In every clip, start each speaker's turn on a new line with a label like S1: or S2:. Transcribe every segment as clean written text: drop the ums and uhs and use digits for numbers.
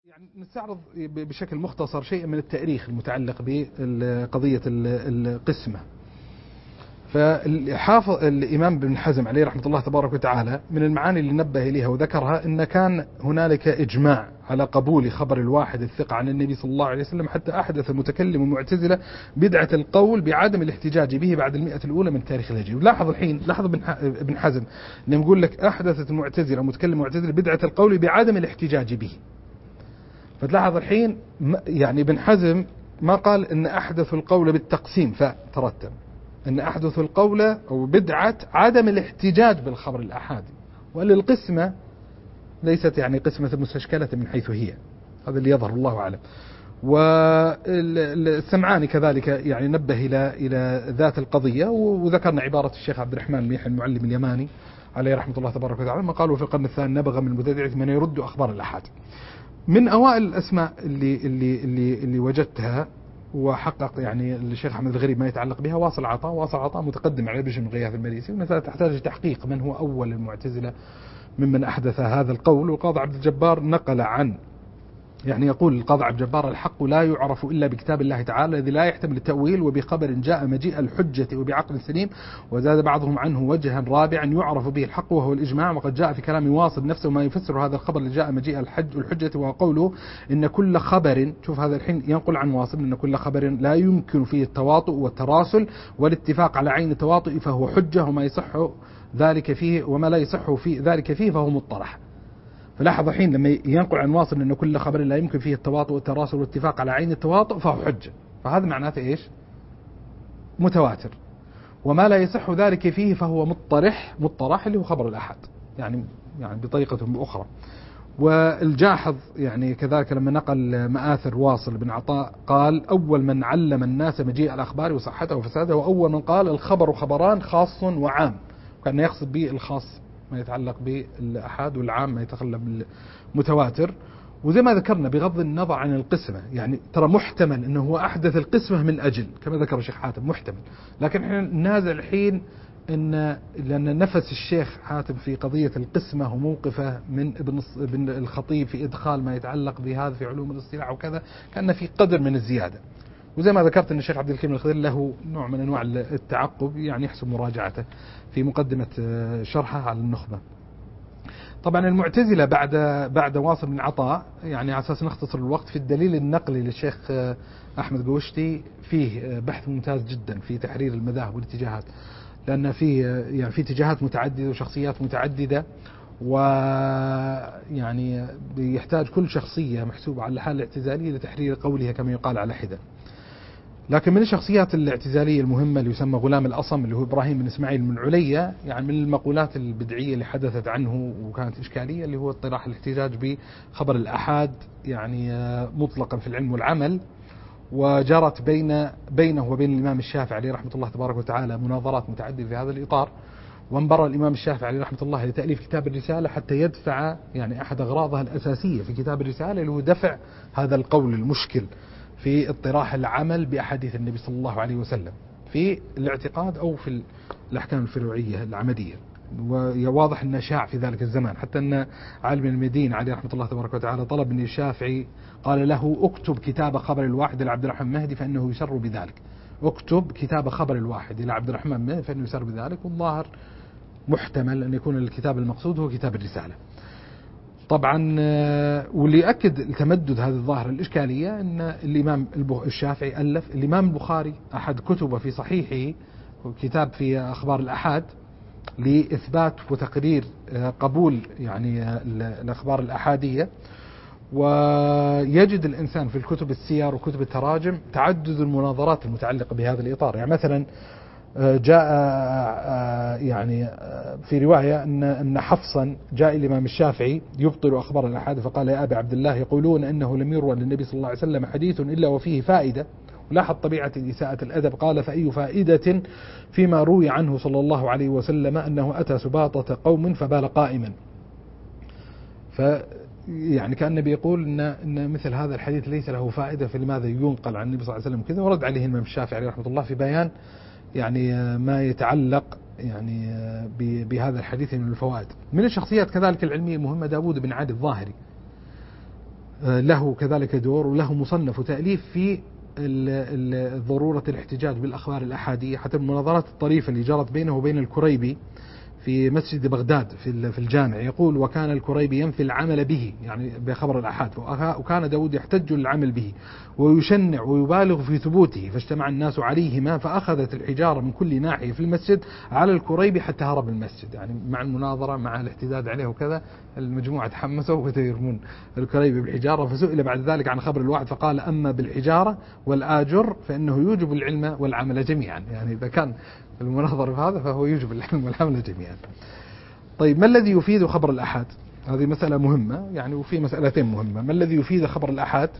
S1: يعني نستعرض بشكل مختصر شيء من التاريخ المتعلق بقضية القسمة. فالحافظ الإمام ابن حزم عليه رحمة الله تبارك وتعالى من المعاني اللي نبه إليها وذكرها أن كان هنالك إجماع على قبول خبر الواحد الثقة عن النبي صلى الله عليه وسلم، حتى أحدث المتكلم المعتزلة بدعة القول بعدم الاحتجاج به بعد 100 الأولى من تاريخ الهجري. ولاحظ الحين، لاحظ ابن حزم لما يقول لك أحدثت المعتزلة متكلم المعتزلة بدعة القول بعدم الاحتجاج به، فتلاحظ الحين يعني ابن حزم ما قال ان احدثوا القول بالتقسيم، فترتب ان احدثوا القول او بدعة عدم الاحتجاج بالخبر الاحادي، وان القسمة ليست يعني قسمة مستشكلة من حيث هي، هذا اللي يظهر الله اعلم. والسمعاني كذلك يعني نبه الى ذات القضية، وذكرنا عبارة الشيخ عبد الرحمن الميح المعلم اليماني عليه رحمة الله تبارك وتعالى ما قالوا في القرن الثاني نبغى من المبتدعة من يرد اخبار الاحاد. من أوائل الأسماء اللي وجدتها وحقق يعني الشيخ أحمد الغريب ما يتعلق بها واصل عطاء. واصل عطاء متقدم على بشر بن غياث المريسي، والمسألة تحتاج تحقيق من هو أول المعتزلة ممن أحدث هذا القول. والقاضي عبد الجبار نقل عن يعني يقول القاضي عبد الجبار: الحق لا يعرف إلا بكتاب الله تعالى الذي لا يحتمل التأويل، وبخبر جاء مجيء الحجة وبعقل سليم. وزاد بعضهم عنه وجها رابعا يعرف به الحق وهو الإجماع. وقد جاء في كلام واصل نفسه ما يفسر هذا الخبر اللي جاء مجيء الحجة، وهو قوله إن كل خبر، شوف هذا الحين ينقل عن واصل، إن كل خبر لا يمكن فيه التواطؤ والتراسل والاتفاق على عين التواطؤ فهو حجة، وما يصح ذلك فيه وما لا يصح في ذلك فيه فهو مطرح. فلاحظ الحين لما ينقل عن واصل أن كل خبر لا يمكن فيه التواطؤ والتراسل والاتفاق على عين التواطؤ فهو حجة، فهذا معناته إيش؟ متواتر. وما لا يصح ذلك فيه فهو مطرح اللي هو خبر الأحد، يعني بطريقة أخرى. والجاحظ يعني كذلك لما نقل مآثر واصل بن عطاء قال: أول من علم الناس مجيء الأخبار وصحتها وفسادها، وأول من قال الخبر خبران خاص وعام، وكان يقصد به الخاص ما يتعلق بالأحاد، والعام ما يتعلق بالمتواتر. وزي ما ذكرنا بغض النظر عن القسمة، يعني ترى محتمل أنه هو أحدث القسمة من أجل كما ذكر الشيخ حاتم، محتمل، لكن احنا نازل الحين لأن نفس الشيخ حاتم في قضية القسمة وموقفه من ابن الخطيب في إدخال ما يتعلق بهذا في علوم الاصطلاح وكذا، كان في قدر من الزيادة. وزي ما ذكرت أن الشيخ عبد الكريم الخضير له نوع من أنواع التعقب، يعني يحسب مراجعته في مقدمة شرحه على النخبة. طبعا المعتزلة بعد واصل بن عطاء، يعني على أساس نختصر الوقت، في الدليل النقلي للشيخ أحمد قوشتي فيه بحث ممتاز جدا في تحرير المذاهب والاتجاهات، لأن فيه يعني في اتجاهات متعددة وشخصيات متعددة، ويعني يحتاج كل شخصية محسوبة على الحالة الاعتزالية لتحرير قولها كما يقال على حدة. لكن من الشخصيات الاعتزالية المهمة اللي يسمى غلام الأصم اللي هو إبراهيم بن إسماعيل من عليا، يعني من المقولات البدعية اللي حدثت عنه وكانت إشكالية، اللي هو اطراح الاحتجاج بخبر الأحاد يعني مطلقا في العلم والعمل. وجرت بينه وبين الإمام الشافعي عليه رحمة الله تبارك وتعالى مناظرات متعددة في هذا الإطار، وانبرى الإمام الشافعي عليه رحمة الله لتأليف كتاب الرسالة حتى يدفع يعني أحد أغراضها الأساسية في كتاب الرسالة اللي هو دفع هذا القول المشكل في اطراح العمل بأحاديث النبي صلى الله عليه وسلم في الاعتقاد أو في الأحكام الفروعية العملية. وواضح أنه شاع في ذلك الزمان، حتى أن عالم المدينة عليه رحمة الله تبارك وتعالى طلب من الشافعي، قال له: اكتب كتاب خبر الواحد إلى عبد الرحمن مهدي فإنه يسر بذلك. اكتب كتاب خبر الواحد إلى عبد الرحمن مهدي فإنه يسر بذلك. والظاهر محتمل أن يكون الكتاب المقصود هو كتاب الرسالة. طبعا واللي يأكد تمدد هذه الظاهرة الإشكالية أن الإمام الشافعي ألف الإمام البخاري أحد كتبه في صحيحه كتاب في أخبار الأحاد لإثبات وتقرير قبول يعني الأخبار الأحادية. ويجد الإنسان في الكتب السير وكتب التراجم تعدد المناظرات المتعلقة بهذا الإطار. يعني مثلا جاء يعني في رواية أن حفصا جاء الإمام الشافعي يبطل أخبار الأحاد فقال: يا أبي عبد الله، يقولون أنه لم يروى للنبي صلى الله عليه وسلم حديث إلا وفيه فائدة. ولاحظ طبيعة إساءة الأدب، قال: فأي فائدة فيما روي عنه صلى الله عليه وسلم أنه أتى سباطة قوم فبال قائما. يعني كان النبي يقول إن مثل هذا الحديث ليس له فائدة، فلماذا ينقل عن النبي صلى الله عليه وسلم كذا. ورد عليه الإمام الشافعي رحمه الله في بيان يعني ما يتعلق يعني بهذا الحديث من الفوائد. من الشخصيات كذلك العلمية المهمة داود بن عادي الظاهري. له كذلك دور وله مصنف وتأليف في ضرورة الاحتجاج بالأخبار الأحادية، حتى المناظرات الطريفة اللي جرت بينه وبين الكريبي في مسجد بغداد في الجامع، يقول: وكان الكريبي ينفي العمل به، يعني بخبر الآحاد، وكان داود يحتج العمل به ويشنع ويبالغ في ثبوته، فاجتمع الناس عليهما فأخذت الحجارة من كل ناحية في المسجد على الكريبي حتى هرب المسجد. يعني مع المناظرة مع الاحتداد عليه وكذا، المجموعة تحمسوا وبدأوا يرمون الكريبي بالحجارة. فسئل بعد ذلك عن خبر الواحد فقال: أما بالحجارة والآجر فإنه يوجب العلم والعمل جميعا. يعني إذا كان المناظرة في هذا فهو يوجب العلم والعمل جميعا. طيب، ما الذي يفيد خبر الأحاد؟ هذه مسألة مهمة يعني، وفي مسألتين مهمة: ما الذي يفيد خبر الأحاد،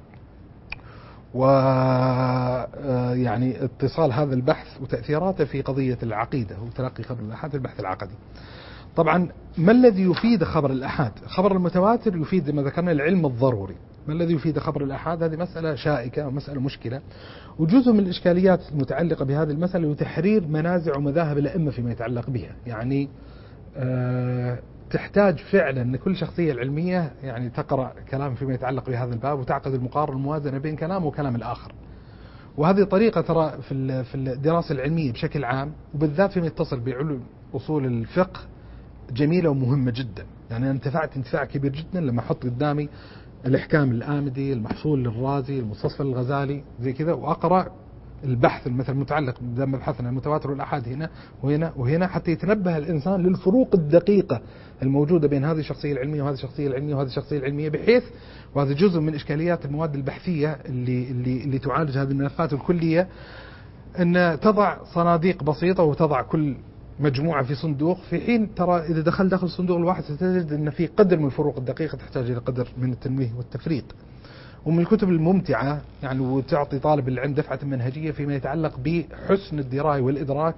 S1: ويعني اتصال هذا البحث وتأثيراته في قضية العقيدة وتلقي خبر الأحاد في البحث العقدي. طبعا ما الذي يفيد خبر الأحاد؟ خبر المتواتر يفيد ما ذكرنا العلم الضروري. ما الذي يفيد خبر الأحاد؟ هذه مسألة شائكة ومسألة مشكلة، وجزء من الإشكاليات المتعلقة بهذه المسألة وتحرير منازع ومذاهب الأئمة فيما يتعلق بها. يعني تحتاج فعلا أن كل شخصية علمية يعني تقرأ كلام فيما يتعلق بهذا الباب وتعقد المقارنة الموازنة بين كلام وكلام الآخر. وهذه طريقة ترى في الدراسة العلمية بشكل عام، وبالذات فيما يتصل بعلوم أصول الفقه، جميلة ومهمة جدا. يعني أنا انتفعت انتفاع كبير جدا لما أحط قدامي الإحكام الآمدي، المحصول للرازي، المستصفى الغزالي، زي كذا، وأقرأ البحث مثلا المتعلق بمبحثنا المتواتر والأحاد هنا وهنا وهنا، حتى يتنبه الإنسان للفروق الدقيقة الموجودة بين هذه الشخصية العلمية وهذه الشخصية العلمية وهذه الشخصية العلمية، بحيث وهذا جزء من إشكاليات المواد البحثية اللي تعالج هذه الملفات الكلية، أن تضع صناديق بسيطة وتضع كل مجموعة في صندوق، في حين ترى إذا دخل داخل الصندوق الواحد ستجد أن في قدر من الفروق الدقيقة تحتاج إلى قدر من التنويه والتفريق. ومن الكتب الممتعة يعني، وتعطي طالب العلم دفعة منهجية فيما يتعلق بحسن الدراية والإدراك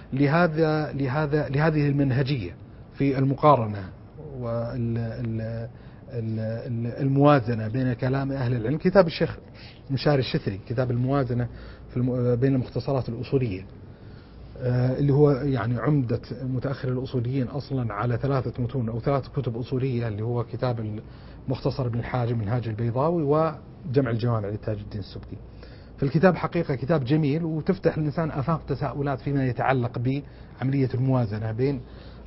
S1: لهذه المنهجية في المقارنة والموازنة بين كلام أهل العلم. كتاب الشيخ مشاري الشثري، كتاب الموازنة بين المختصرات الأصولية، اللي هو يعني عمدة متأخر الأصوليين أصلا على 3 متون أو 3 كتب أصولية، اللي هو كتاب المختصر ابن الحاجب منهاج البيضاوي وجمع الجوامع لتاج الدين السبكي. فالكتاب حقيقة كتاب جميل، وتفتح الإنسان آفاق تساؤلات فيما يتعلق بعملية الموازنة بين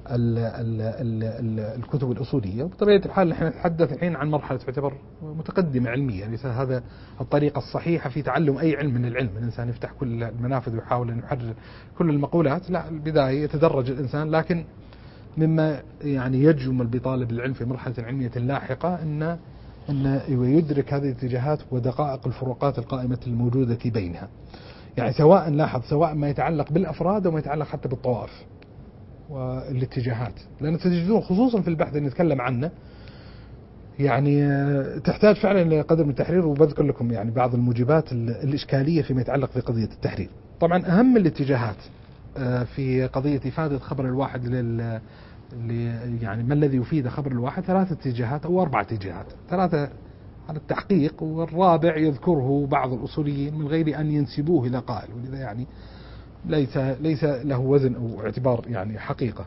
S1: الكتب الأصولية. وبطبيعة الحال نحن نتحدث الحين عن مرحلة تعتبر متقدمة علميا، ليس هذا الطريقة الصحيحة في تعلم أي علم من العلم. الإنسان يفتح كل المنافذ ويحاول أن يحرر كل المقولات، لا، البداية يتدرج الإنسان. لكن مما يعني يجمل بطالب العلم في مرحلة علمية لاحقة أن يدرك هذه الاتجاهات ودقائق الفروقات القائمة الموجودة بينها. يعني سواء لاحظ سواء ما يتعلق بالأفراد وما يتعلق حتى بالطوائف والاتجاهات، لأن تجدون خصوصا في البحث اللي نتكلم عنه يعني تحتاج فعلا لقدر من التحرير. وبذكر لكم يعني بعض الموجبات الإشكالية فيما يتعلق في قضية التحرير. طبعا أهم الاتجاهات في قضية إفادة خبر الواحد يعني ما الذي يفيد خبر الواحد؟ 3 اتجاهات أو 4 اتجاهات، 3 على التحقيق، والرابع يذكره بعض الأصوليين من غير أن ينسبوه إلى قائل، ولذا يعني ليس له وزن أو اعتبار يعني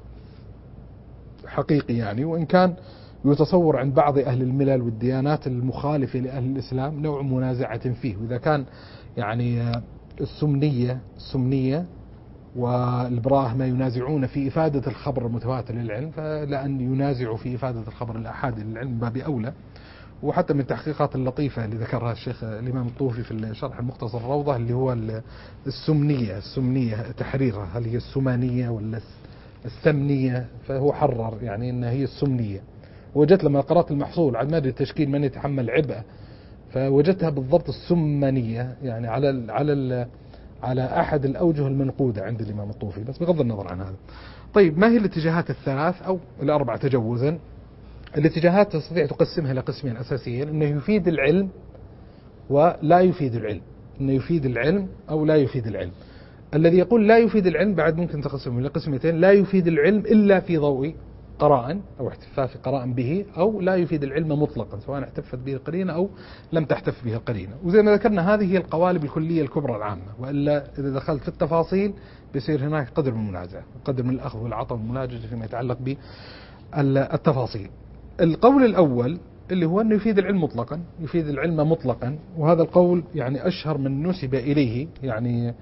S1: حقيقي يعني، وإن كان يتصور عند بعض أهل الملل والديانات المخالفة لأهل الإسلام نوع منازعة فيه. وإذا كان يعني السمنية والبراهمة ينازعون في إفادة الخبر المتواتر للعلم، فلأن ينازعوا في إفادة الخبر الأحاد للعلم باب أولى. وحتى من التحقيقات اللطيفة اللي ذكرها الشيخ الإمام الطوفي في الشرح المختصر الروضة، اللي هو السمنية تحريرها، هل هي السمانية ولا السمنية؟ فهو حرر يعني أنها هي السمنية. وجدت لما قرأت المحصول عن مادة التشكيل من يتحمل عبء، فوجدتها بالضبط السمانية، يعني على أحد الأوجه المنقودة عند الإمام الطوفي، بس بغض النظر عن هذا. طيب، ما هي الاتجاهات ال3 أو ال4 تجوزا؟ الاتجاهات تستطيع تقسمها إلى قسمين أساسيين: أنه يفيد العلم ولا يفيد العلم، أنه يفيد العلم أو لا يفيد العلم. الذي يقول لا يفيد العلم بعد ممكن تقسمه إلى قسمتين: لا يفيد العلم إلا في ضوء قراء أو احتفاف قراء به، أو لا يفيد العلم مطلقا سواء احتفت به القرينة أو لم تحتف به القرينة. وزي ما ذكرنا هذه هي القوالب الكلية الكبرى العامة، وإلا إذا دخلت في التفاصيل بيصير هناك قدر من المنازعة وقدر من الأخذ والعطاء والملاججة فيما يتعلق بالتفاصيل. القول الأول اللي هو أنه يفيد العلم مطلقا، يفيد العلم مطلقا، وهذا القول يعني أشهر من نسب إليه يعني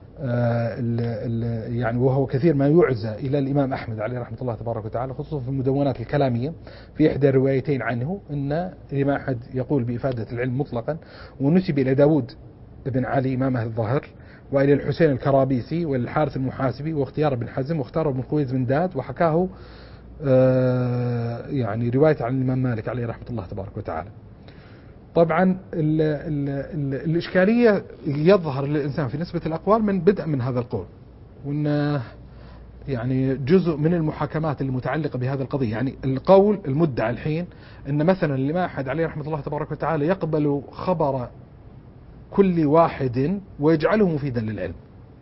S1: يعني وهو كثير ما يعزى إلى الإمام أحمد عليه رحمة الله تبارك وتعالى، خصوصا في المدونات الكلامية في إحدى الروايتين عنه أن الإمام أحمد يقول بإفادة العلم مطلقا، ونسب إلى داود بن علي إمام أهل الظاهر، وإلى الحسين الكرابيسي والحارث المحاسبي، واختيار بن حزم، واختار ابن خويز بن داد، وحكاه يعني رواية عن الإمام مالك عليه رحمة الله تبارك وتعالى. طبعا الإشكالية يظهر للإنسان في نسبة الأقوال من بدء من هذا القول، وأن يعني جزء من المحاكمات المتعلقة بهذا القضية، يعني القول المدعى الحين أن مثلا الإمام أحمد عليه رحمة الله تبارك وتعالى يقبل خبر كل واحد ويجعله مفيدا للعلم،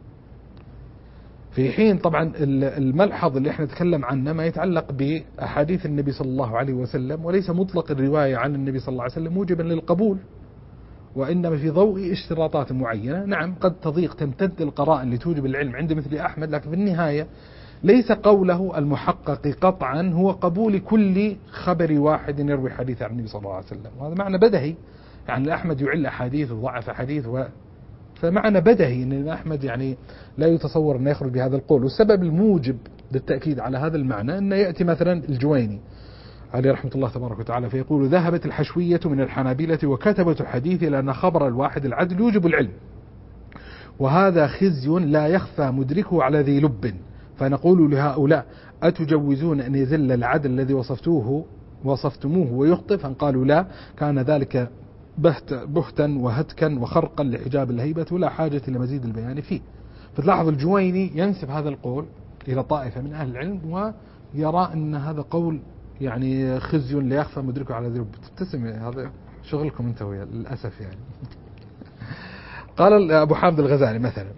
S1: في حين طبعا الملحظ اللي احنا نتكلم عنه ما يتعلق بأحاديث النبي صلى الله عليه وسلم، وليس مطلق الرواية عن النبي صلى الله عليه وسلم موجبا للقبول، وإنما في ضوء اشتراطات معينة. نعم قد تضيق تمتد القرائن لتوجب العلم عند مثل أحمد، لكن في النهاية ليس قوله المحقق قطعا هو قبول كل خبر واحد يروي حديث عن النبي صلى الله عليه وسلم، وهذا معنى بدهي. يعني أحمد يعل أحاديث وضعف حديث فمعنى بدهي أن أحمد يعني لا يتصور أن يخرج بهذا القول. والسبب الموجب للتأكيد على هذا المعنى أن يأتي مثلا الجويني عليه رحمة الله تبارك وتعالى فيقول: ذهبت الحشوية من الحنابلة وكتبة الحديث لأن خبر الواحد العدل يوجب العلم، وهذا خزي لا يخفى مدركه على ذي لب، فنقول لهؤلاء: أتجوزون أن يزل العدل الذي وصفتموه ويخطئ؟ فقالوا: لا، كان ذلك بهتا وهتكا وخرقا لحجاب الهيبة ولا حاجة لمزيد البيان فيه. فتلاحظ الجويني ينسب هذا القول إلى طائفة من أهل العلم ويرى أن هذا قول يعني خزي لا يخفى مدركه على ذي. تبتسم، هذا شغلكم انت ويا للأسف يعني. قال أبو حامد الغزالي مثلا: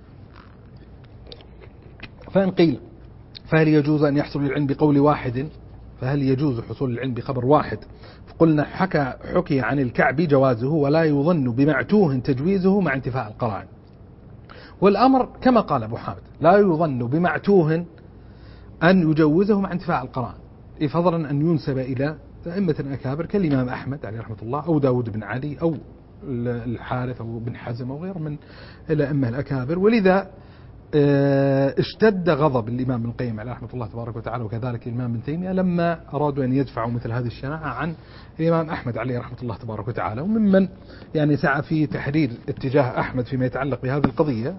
S1: فإن قيل فهل يجوز أن يحصل العلم بقول واحد، فهل يجوز حصول العلم بخبر واحد؟ فقلنا: حكي عن الكعب جوازه ولا يظن بمعتوه تجويزه مع انتفاء القرائن. والأمر كما قال أبو حامد: لا يظن بمعتوه أن يجوزه مع انتفاء القرائن، فضلا أن ينسب إلى أئمة أكابر كالإمام أحمد عليه رحمة الله، أو داود بن علي، أو الحارث، أو بن حزم، أو غيره من الأئمة الأكابر. ولذا اشتد غضب الإمام ابن القيم عليه رحمة الله تبارك وتعالى، وكذلك الإمام ابن تيمية، لما أرادوا أن يدفعوا مثل هذه الشناعة عن الإمام أحمد عليه رحمة الله تبارك وتعالى. وممن يعني سعى في تحرير اتجاه أحمد فيما يتعلق بهذه القضية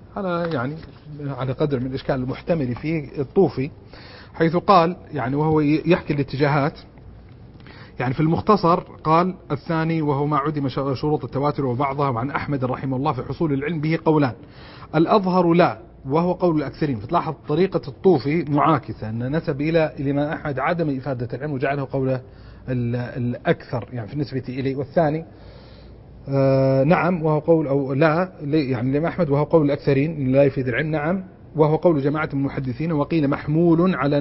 S1: على قدر من الإشكال المحتمل فيه الطوفي، حيث قال يعني وهو يحكي الاتجاهات، يعني في المختصر قال: الثاني وهو ما عدم شروط التواتر وبعضها، وعن أحمد رحمه الله في حصول العلم به قولان: الأظهر لا، وهو قول الأكثرين. فتلاحظ طريقة الطوفي معاكسة، أن نسب إلى الإمام أحمد عدم إفادة العلم وجعله قوله الأكثر يعني في النسبة إليه. والثاني نعم وهو قول، أو لا يعني الإمام أحمد وهو قول الأكثرين لا يفيد العلم، نعم وهو قول جماعة من المحدثين. وقيل محمول على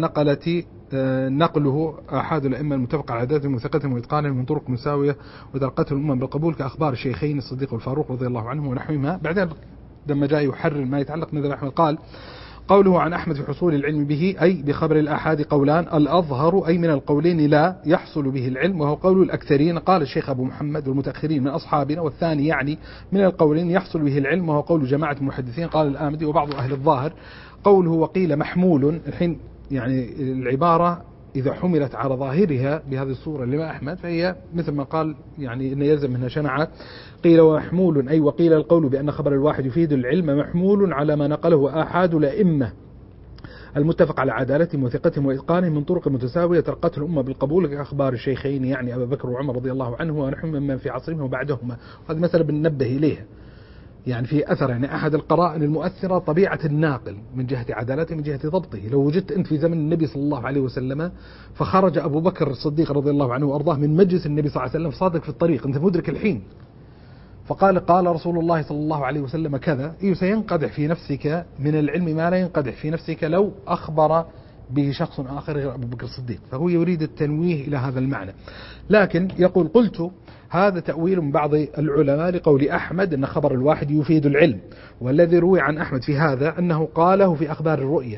S1: نقله أحد الأئمة المتفق على عدالتهم وثقتهم وإتقانهم من طرق مساوية ودرقتهم الأمم بالقبول، كأخبار الشيخين الصديق والفاروق رضي الله عنهم ونحوهما. بعدين لما جاء يحرر ما يتعلق من أحمد قال: قوله عن أحمد في حصول العلم به أي بخبر الآحاد قولان: الأظهر أي من القولين لا يحصل به العلم، وهو قول الأكثرين. قال الشيخ أبو محمد: والمتأخرين من أصحابنا. والثاني يعني من القولين يحصل به العلم، وهو قول جماعة المحدثين. قال الآمدي وبعض أهل الظاهر: قوله وقيل محمول، الحين يعني العبارة إذا حملت على ظاهرها بهذه الصورة لما أحمد فهي مثل ما قال يعني إن يلزم منها شنعات. قيل ومحمول أي وقيل القول بأن خبر الواحد يفيد العلم محمول على ما نقله آحاد الأئمة المتفق على عدالتهم وثقتهم وإتقانهم من طرق متساوية ترقته الأمة بالقبول، كأخبار الشيخين يعني أبا بكر وعمر رضي الله عنه ونحن ممن في عصرهم وبعدهما. هذه مسألة بننبه إليها، يعني في أثر، يعني أحد القرائن المؤثرة طبيعة الناقل من جهة عدالته من جهة ضبطه. لو وجدت أنت في زمن النبي صلى الله عليه وسلم فخرج أبو بكر الصديق رضي الله عنه وأرضاه من مجلس النبي صلى الله عليه وسلم صادق في الطريق، أنت مدرك الحين، فقال: قال رسول الله صلى الله عليه وسلم كذا، سينقدح في نفسك من العلم ما لا ينقدح في نفسك لو أخبر به شخص آخر غير أبو بكر الصديق. فهو يريد التنويه إلى هذا المعنى. لكن يقول: قلت هذا تأويل من بعض العلماء لقول أحمد أن خبر الواحد يفيد العلم، والذي روي عن أحمد في هذا أنه قاله في أخبار الرؤيا.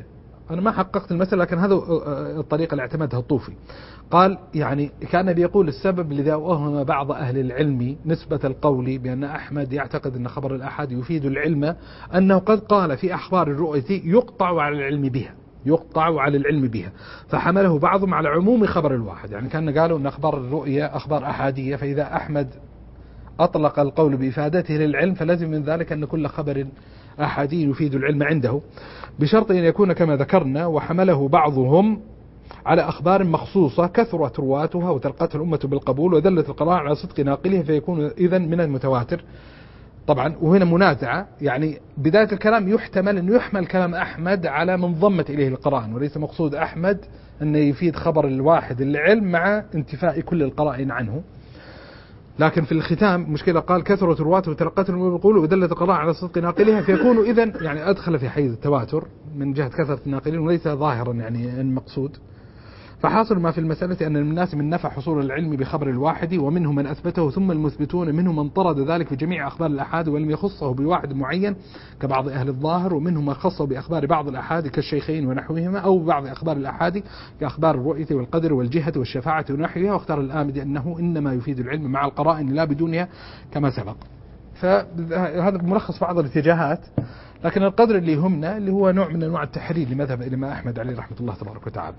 S1: أنا ما حققت المسألة، لكن هذا الطريقة اللي اعتمدها الطوفي. قال يعني كان بيقول السبب لذا أوهم بعض أهل العلم نسبة القول بأن أحمد يعتقد أن خبر الأحاد يفيد العلم، أنه قد قال في أخبار الرؤية يقطع على العلم بها، يقطع على العلم بها، فحمله بعضهم على عموم خبر الواحد. يعني كان قالوا أن أخبار الرؤية أخبار أحادية، فإذا أحمد أطلق القول بإفادته للعلم فلازم من ذلك أن كل خبر أحادي يفيد العلم عنده، بشرط أن يكون كما ذكرنا. وحمله بعضهم على أخبار مخصوصة كثرت رواتها وتلقتها الأمة بالقبول ودلت القراءة على صدق ناقله، فيكون إذن من المتواتر. طبعا وهنا منازعة، يعني بداية الكلام يحتمل أن يحمل كلام أحمد على من ضمت إليه القرائن، وليس مقصود أحمد أن يفيد خبر الواحد العلم مع انتفاء كل القرائن عنه. لكن في الختام مشكلة، قال كثرة رواته وتلقته بالقبول ودلت القراءة على صدق ناقلها، فيكون إذن يعني أدخل في حيز التواتر من جهة كثرة الناقلين وليس ظاهرا يعني المقصود. فحاصل ما في المسألة أن الناس من نفع حصول العلم بخبر الواحد، ومنهم من أثبته ثم المثبتون منهم من طرد ذلك في جميع أخبار الأحاد ولم يخصه بواحد معين كبعض أهل الظاهر، ومنهم من خصه بأخبار بعض الأحاد كالشيخين ونحوهما، أو بعض أخبار الأحاد كأخبار الرؤية والقدر والجهة والشفاعة ونحوها، واختار الآمدي أنه إنما يفيد العلم مع القرائن لا بدونها كما سبق. فهذا ملخص بعض الاتجاهات، لكن القدر اللي يهمنا اللي هو نوع من أنواع التحرير لمذهب الإمام أحمد عليه رحمة الله تبارك وتعالى.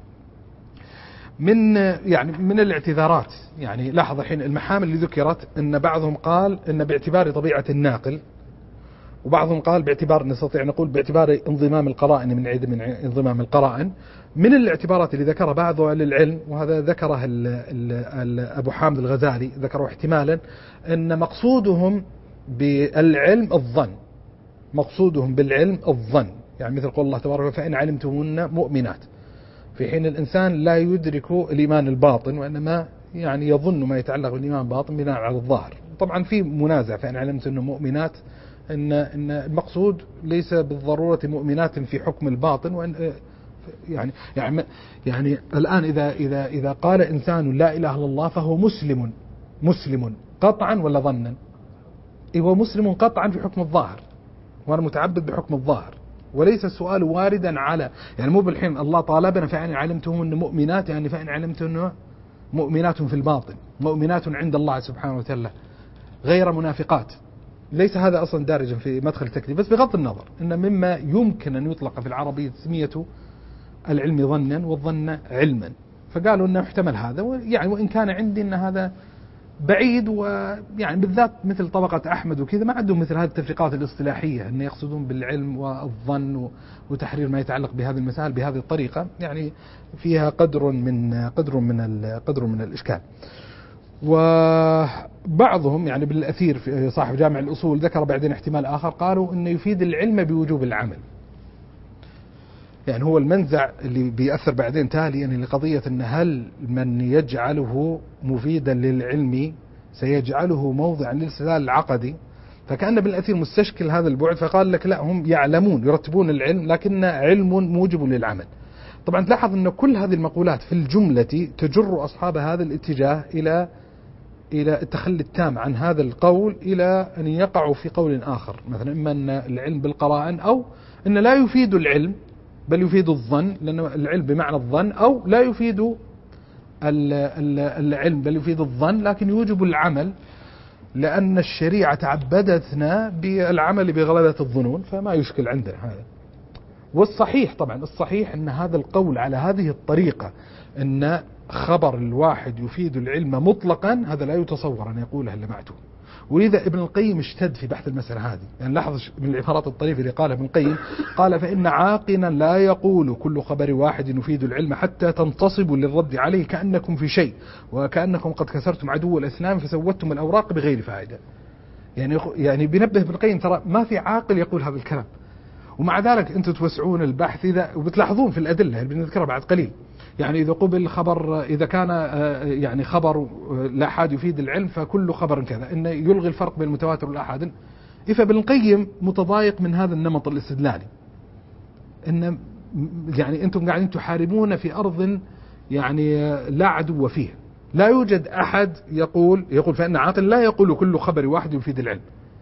S1: من الاعتذارات، يعني لاحظ الحين المحامل اللي ذكرت أن بعضهم قال أن باعتبار طبيعة الناقل، وبعضهم قال باعتبار نستطيع نقول باعتبار انضمام القرائن من عدم انضمام القرائن. من الاعتبارات اللي ذكرها بعض أهل العلم، وهذا ذكره أبو حامد الغزالي، ذكروا احتمالا أن مقصودهم بالعلم الظن، مقصودهم بالعلم الظن، يعني مثل قول الله تبارك وتعالى فإن علمتموهن مؤمنات، في حين الإنسان لا يدرك الإيمان الباطن، وإنما يعني يظن ما يتعلق بالإيمان الباطن بناء على الظاهر. طبعا في منازع، فإن علمت أنه مؤمنات إن المقصود ليس بالضرورة مؤمنات في حكم الباطن، وإن يعني الآن إذا قال إنسان لا إله إلا الله فهو مسلم قطعا ولا ظنا؟ هو مسلم قطعا في حكم الظاهر، وأنا متعبد بحكم الظاهر، وليس السؤال واردا على يعني مو بالحين الله طالبنا فإن علمتهن مؤمنات، يعني فإن علمتهن مؤمنات في الباطن، مؤمنات عند الله سبحانه وتعالى غير منافقات. ليس هذا أصلا دارجا في مدخل التكليف، بس بغض النظر إن مما يمكن أن يطلق في العربية تسمية العلم ظنا والظن علما، فقالوا أنه يحتمل هذا، يعني وإن كان عندي أن هذا بعيد، ويعني بالذات مثل طبقة أحمد وكذا ما عندهم مثل هذه التفريقات الاصطلاحية أن يقصدون بالعلم والظن وتحرير ما يتعلق بهذه المسائل بهذه الطريقة، يعني فيها قدر من الإشكال. وبعضهم يعني بالأثير في صاحب جامع الأصول ذكر بعدين احتمال آخر، قالوا أنه يفيد العلم بوجوب العمل، يعني هو المنزع اللي بيأثر بعدين تاليا يعني لقضية أن هل من يجعله مفيدا للعلم سيجعله موضعا للاستدلال العقدي، فكأن بالأثير مستشكل هذا البعد، فقال لك لا، هم يعلمون يرتبون العلم لكن علم موجب للعمل. طبعا تلاحظ أن كل هذه المقولات في الجملة تجر أصحاب هذا الاتجاه إلى التخلي التام عن هذا القول، إلى أن يقعوا في قول آخر، مثلا إما أن العلم بالقرائن، أو أن لا يفيد العلم بل يفيد الظن، لأن العلم بمعنى الظن، أو لا يفيد العلم بل يفيد الظن لكن يوجب العمل، لأن الشريعة تعبدتنا بالعمل بغلبة الظنون، فما يشكل عندنا هذا. والصحيح طبعا الصحيح أن هذا القول على هذه الطريقة أن خبر الواحد يفيد العلم مطلقا، هذا لا يتصور أن يقوله إلا معتوه. ولذا ابن القيم اشتد في بحث المسألة هذه، يعني لاحظ من العبارات الطريفة اللي قالها ابن القيم، قال فإن عاقلا لا يقول كل خبر واحد يفيد العلم حتى تنتصبوا للرد عليه كأنكم في شيء، وكأنكم قد كسرتم عدو الإسلام فسودتم الأوراق بغير فائدة. يعني بينبه ابن القيم ترى ما في عاقل يقول هذا الكلام، ومع ذلك أنتم توسعون البحث وبتلاحظون في الأدلة اللي بنذكرها بعد قليل، يعني إذا قبل خبر، إذا كان يعني خبر الآحاد يفيد العلم فكل خبر كذا، إنه يلغي الفرق بين المتواتر والآحاد. فابن القيم متضايق من هذا النمط الاستدلالي، إن يعني أنتم قاعدين تحاربون في أرض يعني لا عدو فيها، لا يوجد أحد يقول فإن عاقل لا يقول كل خبر واحد يفيد العلم،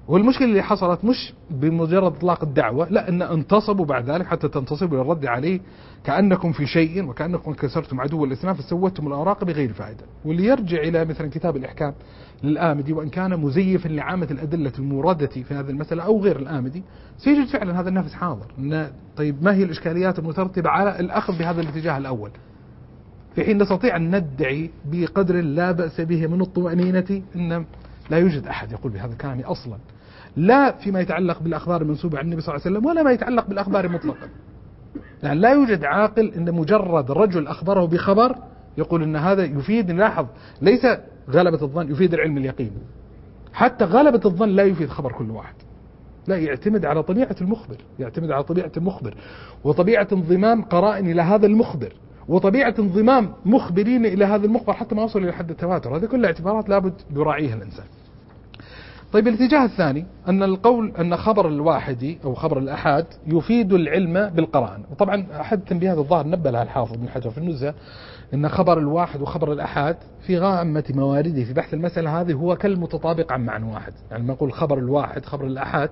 S1: والمشكلة اللي حصلت مش بمجرد إطلاق الدعوة، لا، إن انتصبوا بعد ذلك حتى تنتصبوا للرد عليه كأنكم في شيء وكأنكم كسرتم عدو الإسلام فسوتم الأوراق بغير فائدة. واللي يرجع إلى مثلا كتاب الإحكام للآمدي وإن كان مزيفا لعامة الأدلة الموردة في هذه المسألة أو غير الآمدي سيجد فعلا هذا النفس حاضر. إن طيب ما هي الإشكاليات المترتبة على الأخذ بهذا الاتجاه الأول، في حين نستطيع أن ندعي بقدر لا بأس به من الطمأنينة أن لا يوجد أحد يقول بهذا الكلام أصلا، لا فيما يتعلق بالأخبار المنسوبة عن النبي صلى الله عليه وسلم ولا ما يتعلق بالأخبار مطلقا. يعني لا يوجد عاقل أن مجرد رجل أخبره بخبر يقول أن هذا يفيد. لاحظ، ليس غلبة الظن يفيد العلم اليقين، حتى غلبة الظن لا يفيد خبر كل واحد، لا، يعتمد على طبيعة المخبر، يعتمد على طبيعة المخبر وطبيعة انضمام قرائن إلى هذا المخبر وطبيعة انضمام مخبرين إلى هذا المخبر حتى ما وصل إلى حد التواتر. هذه كلها اعتبارات لابد يراعيها الإنسان. طيب الاتجاه الثاني أن القول أن خبر الواحد أو خبر الأحاد يفيد العلم بالقرائن. وطبعا أحد تنبيهات الظاهر نبه لها الحافظ بن حجر في النزهة أن خبر الواحد وخبر الأحاد في غامة موارده في بحث المسألة هذه هو كالمتطابق عن معنى واحد. يعني ما نقول خبر الواحد خبر الأحاد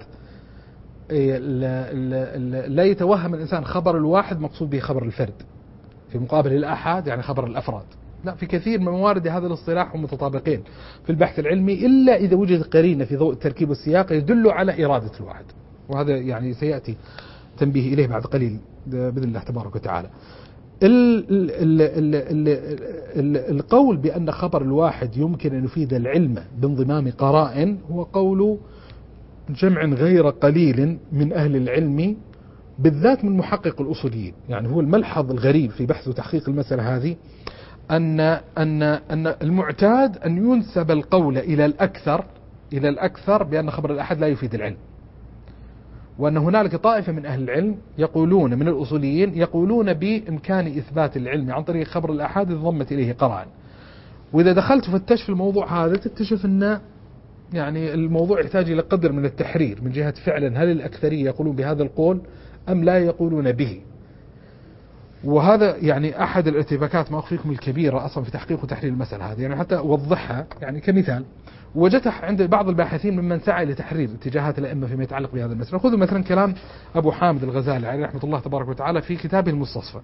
S1: لا يتوهم الإنسان خبر الواحد مقصود به خبر الفرد في مقابل الأحاد يعني خبر الأفراد، لا، في كثير من موارد هذا الاصطلاح هم متطابقين في البحث العلمي إلا إذا وجد قرينة في ضوء التركيب والسياق يدل على إرادة الواحد، وهذا يعني سيأتي تنبيه إليه بعد قليل بإذن الله تبارك وتعالى. القول بأن خبر الواحد يمكن أن يفيد العلم بانضمام قرائن هو قول جمع غير قليل من أهل العلم بالذات من محقق الأصوليين. يعني هو الملحظ الغريب في بحث وتحقيق المسألة هذه أن المعتاد أن ينسب القول إلى الأكثر بأن خبر الأحد لا يفيد العلم، وأن هنالك طائفة من أهل العلم يقولون من الأصوليين يقولون بإمكان إثبات العلم عن طريق خبر الأحاد إذا ضمت إليه قرائن. وإذا دخلت فتشت في الموضوع هذا تكتشف أن يعني الموضوع يحتاج إلى قدر من التحرير من جهة فعلا هل الأكثرية يقولون بهذا القول أم لا يقولون به. وهذا يعني أحد الارتباكات ما أخفيكم الكبيرة أصلا في تحقيق وتحليل المسألة هذه. يعني حتى أوضحها يعني كمثال، وجدتها عند بعض الباحثين ممن سعى لتحرير اتجاهات الأئمة فيما يتعلق بهذا المسألة. خذوا مثلا كلام أبو حامد الغزالي عليه رحمة الله تبارك وتعالى في كتابه المستصفى،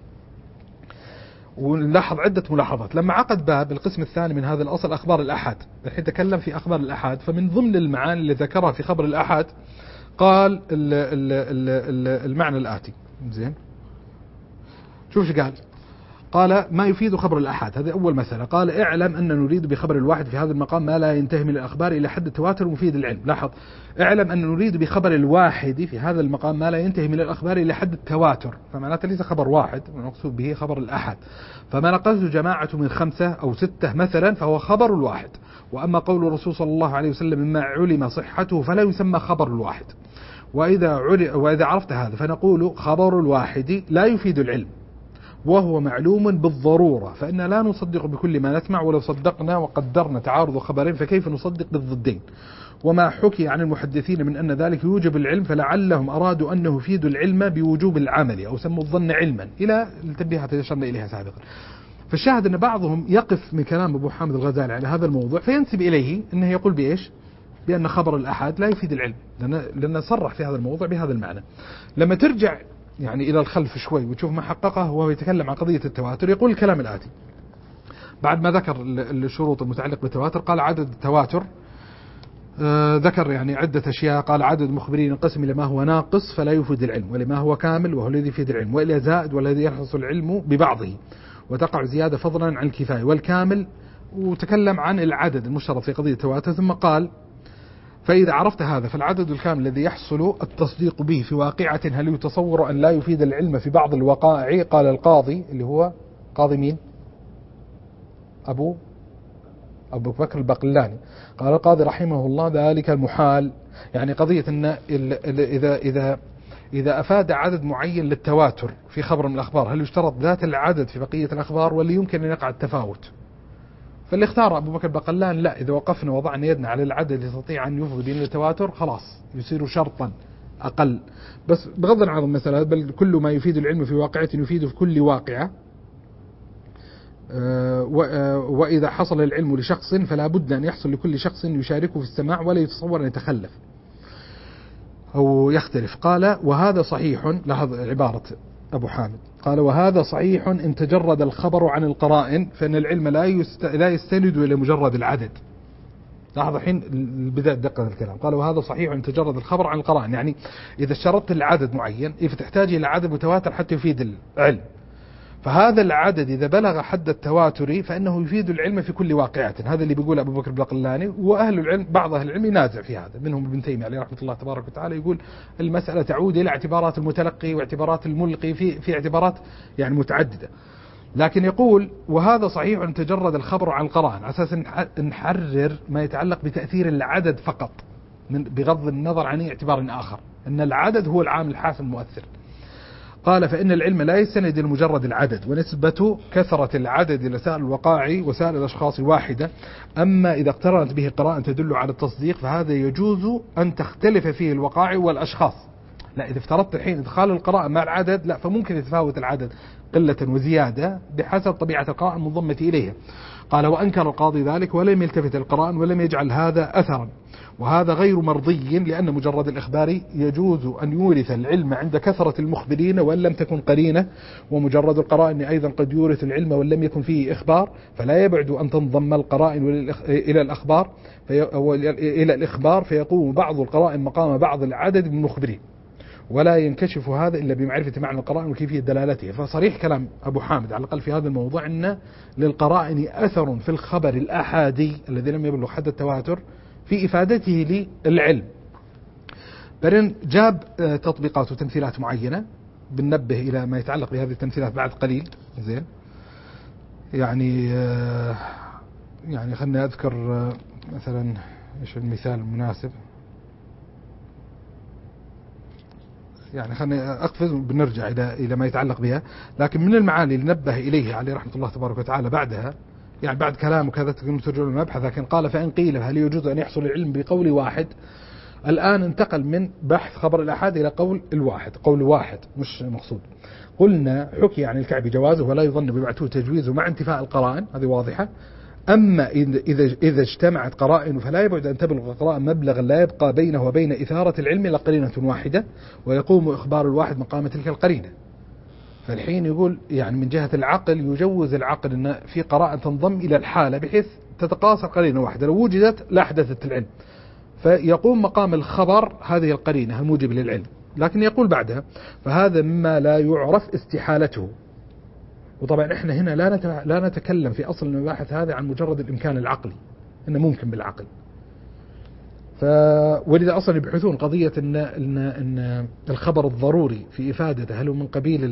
S1: ونلاحظ عدة ملاحظات لما عقد باب القسم الثاني من هذا الأصل أخبار الأحاد. الحين تكلم في أخبار الأحاد، فمن ضمن المعاني اللي ذكرها في خبر الأحاد قال المعنى الآتي. زين، شوف شو قال ما يفيد خبر الأحاد. هذه أول مسألة. قال اعلم أن نريد بخبر الواحد في هذا المقام ما لا ينتهي من الأخبار إلى حد التواتر مفيد العلم. لاحظ، اعلم أن نريد بخبر الواحد في هذا المقام ما لا ينتهي من الأخبار إلى حد التواتر، فمعناته ليس خبر واحد، المقصود به خبر الأحد. فما نقلته جماعة من 5 أو 6 مثلا فهو خبر الواحد. وأما قول الرسول صلى الله عليه وسلم مما علم صحته فلا يسمى خبر الواحد. وإذا عرفت هذا فنقول خبر الواحد لا يفيد العلم وهو معلوم بالضرورة، فإننا لا نصدق بكل ما نسمع، ولو صدقنا وقدرنا تعارض خبرين فكيف نصدق بالضدين. وما حكي عن المحدثين من أن ذلك يوجب العلم فلعلهم أرادوا أنه يفيد العلم بوجوب العمل أو سموا الظن علما، إلى التنبيهات التي أشرنا إليها سابقا. فالشاهد أن بعضهم يقف من كلام أبو حامد الغزالي على هذا الموضوع فينسب إليه أنه يقول بإيش؟ بأن خبر الأحاد لا يفيد العلم، لأن صرح في هذا الموضوع بهذا المعنى. لما ترجع يعني إلى الخلف شوي وتشوف ما حققه وهو يتكلم عن قضية التواتر يقول الكلام الآتي بعد ما ذكر الشروط المتعلقة بالتواتر. قال عدد التواتر، ذكر يعني عدة أشياء. قال عدد مخبرين انقسم إلى ما هو ناقص فلا يفيد العلم، ولما هو كامل وهو الذي يفيد العلم، وإلى زائد والذي يحصل العلم ببعضه وتقع زيادة فضلا عن الكفاية والكامل. وتكلم عن العدد المشترط في قضية التواتر، ثم قال فإذا عرفت هذا فالعدد الكامل الذي يحصل التصديق به في واقعة هل يتصور أن لا يفيد العلم في بعض الوقائع. قال القاضي اللي هو قاضي مين؟ أبو بكر البقلاني. قال القاضي رحمه الله ذلك المحال، يعني قضية أن إذا أفاد عدد معين للتواتر في خبر من الأخبار هل يشترط ذات العدد في بقية الأخبار ولا يمكن أن يقع التفاوت؟ فاللي اختار أبو بكر البقلان لا، إذا وقفنا وضعنا يدنا على العدد اللي يستطيع أن يفضي بين التواتر خلاص يصير شرطا أقل. بس بغض النظر عن المسألة، بل كل ما يفيد العلم في واقعة يفيد في كل واقعة. وإذا حصل العلم لشخص فلا بد أن يحصل لكل شخص يشاركه في السماع ولا يتصور أن يتخلف. أو يختلف. قال وهذا صحيح، لاحظ عبارة أبو حامد، قال وهذا صحيح إن تجرد الخبر عن القرائن، فإن العلم لا يستند إلى مجرد العدد. لاحظ الحين البداية دقة الكلام. قال وهذا صحيح إن تجرد الخبر عن القرائن، يعني إذا اشترطت العدد معين فتحتاج إلى عدد متواتر حتى يفيد العلم، فهذا العدد إذا بلغ حد التواتر فإنه يفيد العلم في كل واقعة. هذا اللي بيقول أبو بكر الباقلاني، وأهل العلم بعض أهل العلم ينازع في هذا، منهم ابن تيمية عليه رحمة الله تبارك وتعالى، يقول المسألة تعود إلى اعتبارات المتلقي واعتبارات الملقي في اعتبارات يعني متعددة. لكن يقول وهذا صحيح أن تجرد الخبر عن القرائن، على أساس نحرر ما يتعلق بتأثير العدد فقط بغض النظر عن اعتبار آخر، أن العدد هو العامل الحاسم المؤثر. قال فإن العلم لا يستند إلى مجرد العدد، ونسبة كثرة العدد إلى سائر الوقائع وسائر الأشخاص واحدة. أما إذا اقترنت به قراءة تدل على التصديق فهذا يجوز أن تختلف فيه الوقائع والأشخاص. لا، إذا افترضت الحين إدخال القراءة مع العدد لا، فممكن يتفاوت العدد قلة وزيادة بحسب طبيعة القراءة المنضمة إليها. قال وأنكر القاضي ذلك ولم يلتفت القرآن ولم يجعل هذا أثرا، وهذا غير مرضي، لأن مجرد الإخبار يجوز أن يورث العلم عند كثرة المخبرين وإن لم تكن قرينة، ومجرد القرائن أيضا قد يورث العلم وإن لم يكن فيه إخبار، فلا يبعد أن تنضم القرائن إلى الإخبار فيقوم بعض القرائن مقام بعض العدد من المخبرين، ولا ينكشف هذا إلا بمعرفة معنى القرائن وكيفية دلالتها. فصريح كلام أبو حامد على الأقل في هذا الموضوع أن للقرائن أثر في الخبر الأحادي الذي لم يبلغ حد التواتر في إفادته للعلم. بعدين جاب تطبيقات وتمثيلات معينة، بننبه إلى ما يتعلق بهذه التمثيلات بعد قليل. زين، يعني خلنا أذكر مثلا إيش المثال المناسب، يعني خلينا أقفز وبنرجع إلى ما يتعلق بها. لكن من المعاني اللي نبه إليه عليه رحمة الله تبارك وتعالى بعدها، يعني بعد كلامه كذا ترجع المبحث، لكن قال فإن قيل هل يجوز أن يحصل العلم بقول واحد؟ الآن انتقل من بحث خبر الأحاد إلى قول الواحد، قول واحد مش مقصود. قلنا حكي عن الكعبي جوازه ولا يظن بمعتوه تجويزه مع انتفاء القرائن، هذه واضحة. أما إذا اجتمعت قرائن فلا يبعد أن تبلغ قرائن مبلغا لا يبقى بينه وبين إثارة العلم إلا قرينة واحدة، ويقوم إخبار الواحد مقام تلك القرينة. فالحين يقول يعني من جهة العقل يجوز العقل أن في قراءة تنضم إلى الحالة بحيث تتقاصر قرينة واحدة، لو وجدت لا أحدثت العلم، فيقوم مقام الخبر هذه القرينة الموجب للعلم. لكن يقول بعدها فهذا مما لا يعرف استحالته. وطبعا احنا هنا لا نتكلم في أصل المباحث هذا عن مجرد الإمكان العقلي، إنه ممكن بالعقل. ولذا أصلا يبحثون قضية إن الخبر الضروري في إفادته هل هو من قبيل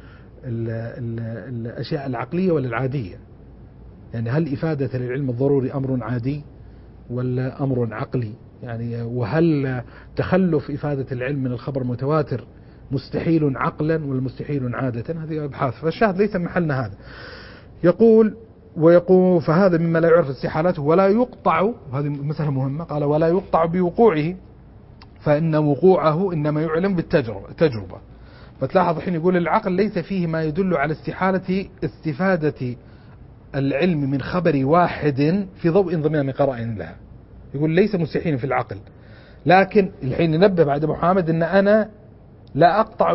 S1: الأشياء العقلية ولا العادية؟ يعني هل إفادة للعلم الضروري أمر عادي ولا أمر عقلي؟ يعني وهل تخلف إفادة العلم من الخبر متواتر مستحيل عقلا ولا مستحيل عادة؟ هذه أبحاث، فالشاهد ليس محلنا هذا. يقول فهذا مما لا يعرف استحالته ولا يقطع، هذه مسألة مهمة، قال ولا يقطع بوقوعه، فإن وقوعه إنما يعلم بالتجربة. فتلاحظ حين يقول العقل ليس فيه ما يدل على استحالة استفادة العلم من خبر واحد في ضوء انضمام قرائن لها، يقول ليس مستحيل في العقل. لكن الحين ننبه بعد أبو حامد إن أنا لا أقطع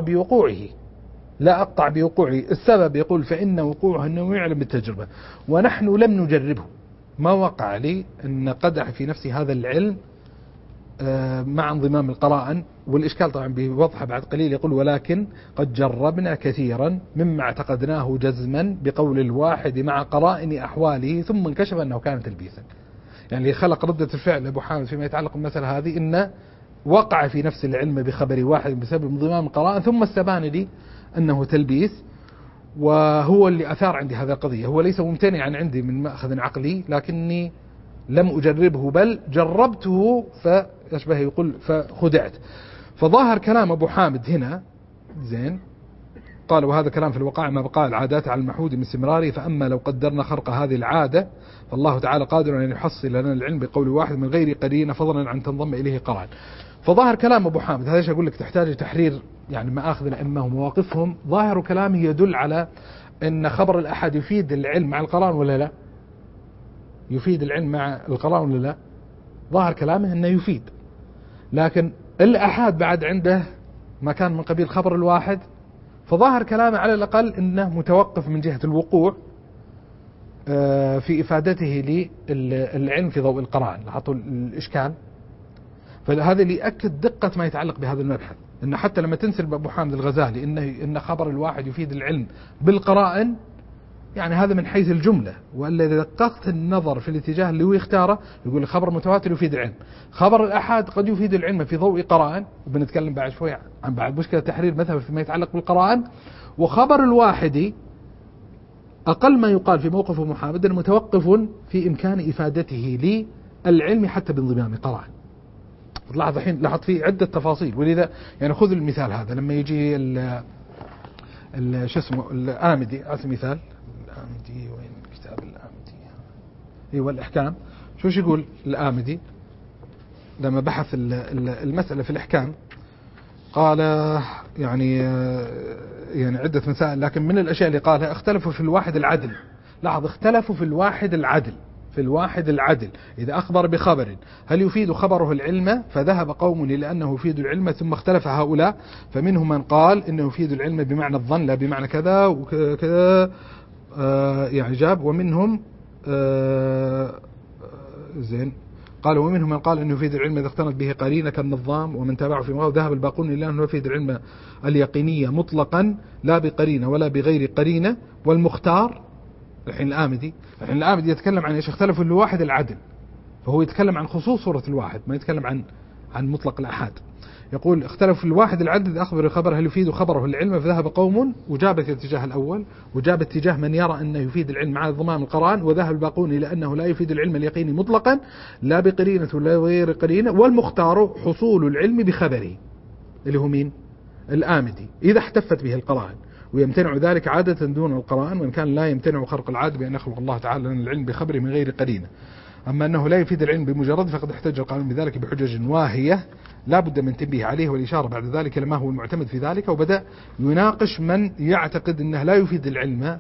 S1: بوقوعه، السبب يقول فإن وقوعه أنه يعلم بالتجربة، ونحن لم نجربه، ما وقع لي أن قدح في نفسي هذا العلم مع انضمام القرائن. والإشكال طبعا بوضحه بعد قليل، يقول ولكن قد جربنا كثيرا مما اعتقدناه جزما بقول الواحد مع قرائن أحواله ثم انكشف أنه كان تلبيسا. يعني اللي خلق ردة الفعل أبو حامد فيما يتعلق بالمسألة هذه إن وقع في نفس العلم بخبر واحد بسبب انضمام القرائن، ثم استبان لي أنه تلبيس، وهو اللي أثار عندي هذا القضية. هو ليس ممتنعا عندي من مأخذ عقلي، لكني لم أجربه بل جربته فيشبه يقول فخدعت. فظاهر كلام أبو حامد هنا زين، قال وهذا كلام في الوقائع ما بقاء العادات على المحمود من استمراره، فأما لو قدرنا خرق هذه العادة فالله تعالى قادر أن يحصل لنا العلم بقول واحد من غير قرينة فضلا عن تنضم إليه قرائن. فظاهر كلام أبو حامد هذا، ايش أقول لك، تحتاج تحرير يعني مآخذ الأئمة ومواقفهم. ظاهر كلامه يدل على أن خبر الأحد يفيد العلم مع القرائن ولا لا؟ يفيد العلم مع القرائن ولا لا؟ ظاهر كلامه أنه يفيد، لكن الأحاد بعد عنده ما كان من قبيل خبر الواحد، فظاهر كلامه على الأقل أنه متوقف من جهة الوقوع في إفادته للعلم في ضوء القرائن. لاحظوا الإشكال؟ فهذا اللي يأكد دقة ما يتعلق بهذا المبحث، أن حتى لما تنسل أبو حامد الغزالي إن خبر الواحد يفيد العلم بالقرائن، يعني هذا من حيث الجملة. وإلا إذا دققت النظر في الاتجاه اللي هو يختاره، يقول خبر متواتر يفيد العلم، خبر الأحاد قد يفيد العلم في ضوء قرائن، وبنتكلم بعد شوي عن بعد مشكلة تحرير مثلا فيما يتعلق بالقرائن. وخبر الواحد أقل ما يقال في موقف محامد متوقف في إمكان إفادته للعلم حتى بانضمام قرائن. لاحظ الحين، لاحظ فيه عدة تفاصيل. ولذا يعني خذ المثال هذا لما يجي شو اسمه الآمدي على سبيل المثال، الآمدي وين كتاب الآمدي؟ ايوه الإحكام. شو يقول الآمدي لما بحث المسألة في الإحكام؟ قال يعني عدة مسائل، لكن من الأشياء اللي قالها اختلفوا في الواحد العدل. لاحظ، اختلفوا في الواحد العدل، في الواحد العدل إذا أخبر بخبر هل يفيد خبره العلم؟ فذهب قوم إلى أنه يفيد العلم، ثم اختلف هؤلاء، فمنهم من قال إنه يفيد العلم بمعنى الظن لا بمعنى كذا وكذا، يعني جاب. ومنهم زين قال ومنهم من قال انه يفيد العلم اذا اقترنت به قرينه كالنظام ومن تابعه في مغاو. ذهب الباقون الى انه يفيد العلم اليقينيه مطلقا لا بقرينه ولا بغير قرينه. والمختار الحين الآمدي يتكلم عن ايش؟ اختلفوا الواحد العدل، فهو يتكلم عن خصوص صورة الواحد، ما يتكلم عن مطلق الأحاد. يقول اختلفوا في الواحد العدد أخبر الخبر هل يفيد خبره العلم؟ فذهب قوم وجابت الاتجاه الأول، وجاب اتجاه من يرى أنه يفيد العلم مع ضمان القرآن، وذهب الباقون إلى أنه لا يفيد العلم اليقيني مطلقا لا بقرينة ولا غير قرينة. والمختار حصول العلم بخبره اللي هو مين؟ الآمدي، إذا احتفت به القرائن، ويمتنع ذلك عادة دون القرآن، وإن كان لا يمتنع خرق العادة بأن يخلق الله تعالى العلم بخبره من غير قرينة. أما أنه لا يفيد العلم بمجرد فقد احتج القانون بذلك بحجج واهية لا بد من تنبيه عليه والإشارة بعد ذلك لما هو المعتمد في ذلك. وبدأ يناقش من يعتقد أنه لا يفيد العلم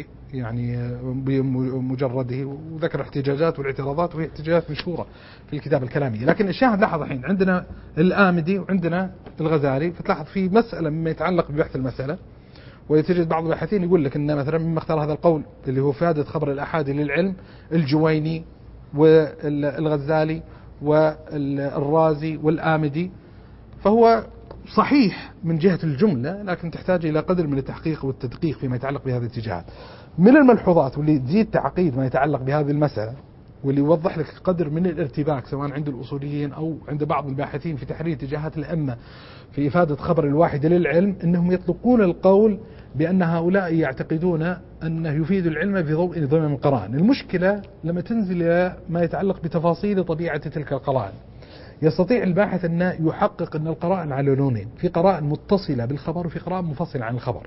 S1: بمجرده، وذكر احتجاجات والاعتراضات، وهي احتجاجات مشهورة في الكتاب الكلامي. لكن الشاهد لاحظ الحين عندنا الآمدي وعندنا الغزالي، فتلاحظ في مسألة مما يتعلق ببحث المسألة، وتجد بعض الباحثين يقول لك أن مثلا مما اختار هذا القول اللي هو فائدة خبر الأحاد للعلم الجويني والغزالي والرازي والآمدي، فهو صحيح من جهة الجملة، لكن تحتاج إلى قدر من التحقيق والتدقيق فيما يتعلق بهذه الاتجاهات. من الملحوظات واللي تزيد تعقيد ما يتعلق بهذه المسألة، واللي يوضح لك قدر من الارتباك سواء عند الأصوليين أو عند بعض الباحثين في تحرير اتجاهات الأئمة في إفادة خبر الواحد للعلم، أنهم يطلقون القول بأن هؤلاء يعتقدون أنه يفيد العلم في ضوء نظام القرائن. المشكلة لما تنزل إلى ما يتعلق بتفاصيل طبيعة تلك القرائن، يستطيع الباحث أن يحقق أن القرائن على لونين، في قرائن متصلة بالخبر وفي قرائن منفصلة عن الخبر.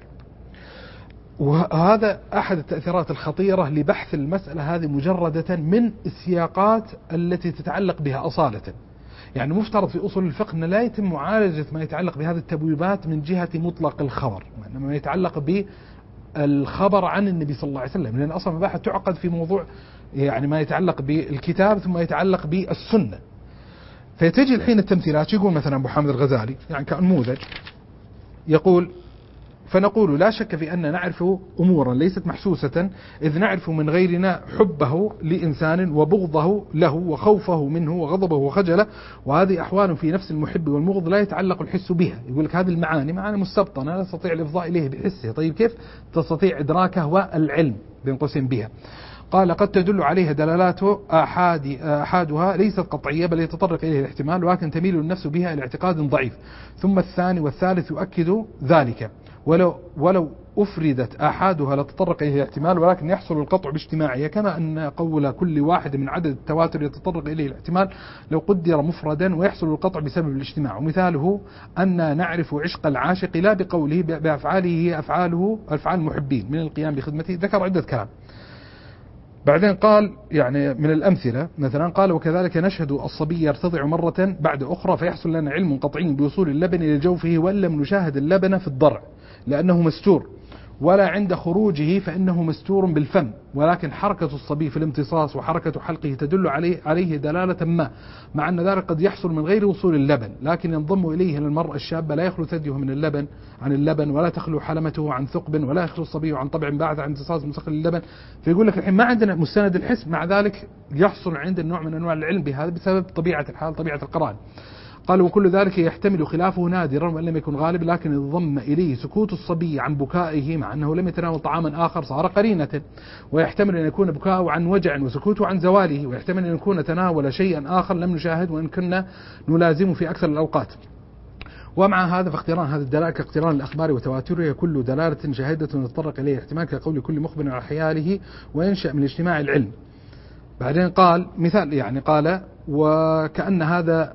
S1: وهذا أحد التأثيرات الخطيرة لبحث المسألة هذه مجردة من السياقات التي تتعلق بها أصالة. يعني مفترض في أصول الفقه أن لا يتم معالجة ما يتعلق بهذه التبويبات من جهة مطلق الخبر، ما يتعلق بالخبر عن النبي صلى الله عليه وسلم، لأن أصلا مباحث تعقد في موضوع يعني ما يتعلق بالكتاب ثم يتعلق بالسنة. فيتجي الحين التمثيلات، يقول مثلا أبو حامد الغزالي يعني كنموذج، يقول فنقول لا شك في أن نعرف أمورا ليست محسوسة، إذ نعرف من غيرنا حبه لإنسان وبغضه له وخوفه منه وغضبه وخجله، وهذه أحوال في نفس المحب والمبغض لا يتعلق الحس بها. يقول لك هذه المعاني معاني مستبطنة لا تستطيع الإفضاء إليه بحسه. طيب كيف تستطيع إدراكه والعلم بين قوسين بها؟ قال قد تدل عليها دلالات أحادها ليست قطعية بل يتطرق إليه الاحتمال، ولكن تميل النفس بها إلى اعتقاد ضعيف، ثم الثاني والثالث يؤكد ذلك، ولو أفردت أحادها لتطرق إليه الاحتمال، ولكن يحصل القطع باجتماعها، كما أن قول كل واحد من عدد التواتر يتطرق إليه الاحتمال لو قدر مفردا، ويحصل القطع بسبب الاجتماع. ومثاله أن نعرف عشق العاشق لا بقوله بأفعاله هي أفعال المحبين من القيام بخدمته. ذكر عدة كلام. بعدين قال يعني من الأمثلة مثلا قال وكذلك نشهد الصبي يرتضع مرة بعد أخرى فيحصل لنا علم قطعي بوصول اللبن إلى جوفه، وإن لم نشاهد اللبن في الضرع لأنه مستور، ولا عند خروجه فإنه مستور بالفم، ولكن حركة الصبي في الامتصاص وحركة حلقه تدل عليه دلالة ما، مع أن ذلك قد يحصل من غير وصول اللبن، لكن ينضم إليه للمرأة الشابة لا يخلو ثديه من اللبن عن اللبن، ولا تخلو حلمته عن ثقب، ولا يخلو الصبي عن طبع بعد عن امتصاص مسخن اللبن. فيقول لك الحين ما عندنا مستند الحس، مع ذلك يحصل عندنا نوع من أنواع العلم بهذا بسبب طبيعة الحال، طبيعة القرآن. قال وكل ذلك يحتمل خلافه نادرا وإن لم يكن غالب، لكن انضم إليه سكوت الصبي عن بكائه مع أنه لم يتناول طعاما آخر صار قرينة، ويحتمل أن يكون بكاؤه عن وجع وسكوته عن زواله، ويحتمل أن يكون تناول شيئا آخر لم نشاهد وإن كنا نلازمه في أكثر الأوقات. ومع هذا فاقتران هذه الدلالة كاقتران الأخبار وتواترها كل دلالة شاهدة نتطرق إليه احتمال كقول كل مخبر على حياله وينشأ من اجتماع العلم. بعدين قال مثال، يعني قال وكأن هذا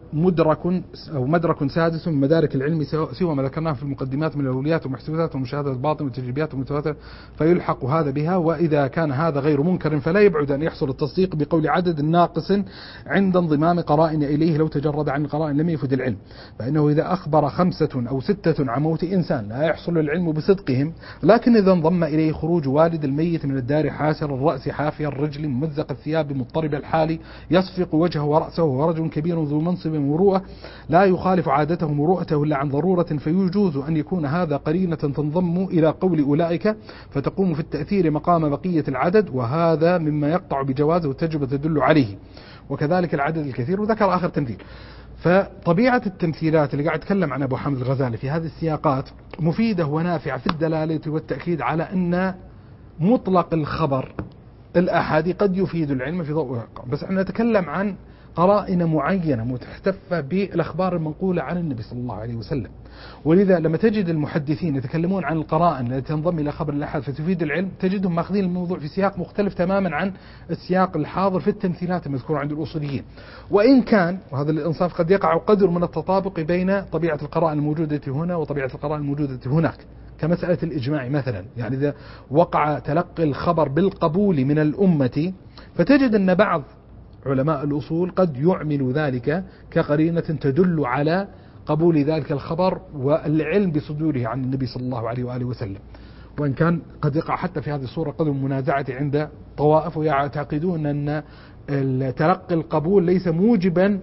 S1: مدرك سادس من مدارك العلم سوى ما ذكرناه في المقدمات من الأوليات والمحسوسات ومشاهدة الباطن والتجريبيات والمتواتر، فيلحق هذا بها. وإذا كان هذا غير منكر فلا يبعد أن يحصل التصديق بقول عدد ناقص عند انضمام قرائن إليه لو تجرد عن القرائن لم يفد العلم، فإنه إذا أخبر 5 أو 6 عن موت إنسان لا يحصل العلم بصدقهم، لكن إذا انضم إليه خروج والد الميت من الدار حاسر الرأس حافي الرجل ممزق الثياب مضطرب الحال يصفق وجهه ورأسه وهو رجل كبير ذو منصب ومروءة لا يخالف عادته مروءته إلا عن ضرورة، فيجوز أن يكون هذا قرينة تنضم إلى قول أولئك فتقوم في التأثير مقام بقية العدد، وهذا مما يقطع بجوازه والتجربة تدل عليه، وكذلك العدد الكثير. وذكر آخر تمثيل. فطبيعة التمثيلات اللي قاعد يتكلم عن أبو حامد الغزالي في هذه السياقات مفيدة ونافعة في الدلالة والتأكيد على أن مطلق الخبر الأحادي قد يفيد العلم في ضوء الواقع، بس احنا نتكلم عن قرائن معينة متحتفة بالأخبار المنقولة عن النبي صلى الله عليه وسلم. ولذا لما تجد المحدثين يتكلمون عن القرائن التي تنضم إلى خبر الأحاد فتفيد العلم، تجدهم ماخذين الموضوع في سياق مختلف تماما عن السياق الحاضر في التمثيلات المذكورة عند الأصوليين، وإن كان وهذا الإنصاف قد يقع قدر من التطابق بين طبيعة القرائن الموجودة هنا وطبيعة القرائن الموجودة هناك، كمسألة الإجماع مثلا. يعني إذا وقع تلقي الخبر بالقبول من الأمة فتجد أن بعض علماء الأصول قد يعمل ذلك كقرينة تدل على قبول ذلك الخبر والعلم بصدوره عن النبي صلى الله عليه وآله وسلم، وإن كان قد يقع حتى في هذه الصورة قدر المنازعة عند طوائف ويعتقدون أن تلقي القبول ليس موجبا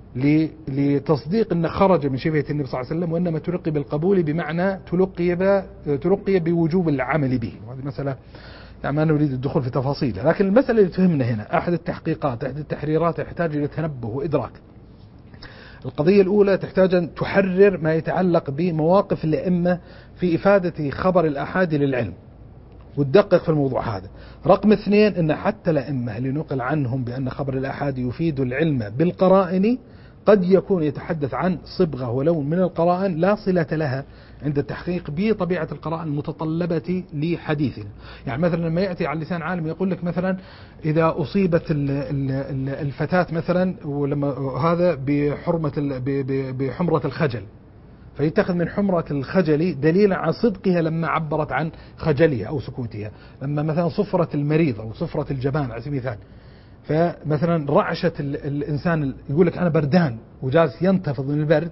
S1: لتصديق أن خرج من شبهة النبي صلى الله عليه وسلم، وإنما تلقي بالقبول بمعنى تلقي بوجوب العمل به. وهذه مسألة يعني ما نريد الدخول في تفاصيلها، لكن المسألة اللي تهمنا هنا أحد التحقيقات أحد التحريرات تحتاج إلى تنبه وإدراك. القضية الأولى تحتاج أن تحرر ما يتعلق بمواقف الأئمة في إفادة خبر الأحاد للعلم وتدقق في الموضوع هذا. رقم 2 أن حتى الأئمة اللي نقل عنهم بأن خبر الأحاد يفيد العلم بالقرائن قد يكون يتحدث عن صبغة ولون من القرائن لا صلة لها عند التحقيق بطبيعة القرائن المتطلبة لحديثنا. يعني مثلا لما يأتي على لسان عالم يقول لك مثلا إذا أصيبت الفتاة مثلا ولما هذا بحمرة الخجل، فيتخذ من حمرة الخجل دليلا على صدقها لما عبرت عن خجلها أو سكوتها. لما مثلا صفرة المريض أو صفرة الجبان على سبيل المثال، فمثلا رعشة الإنسان يقول لك أنا بردان وجالس ينتفض من البرد،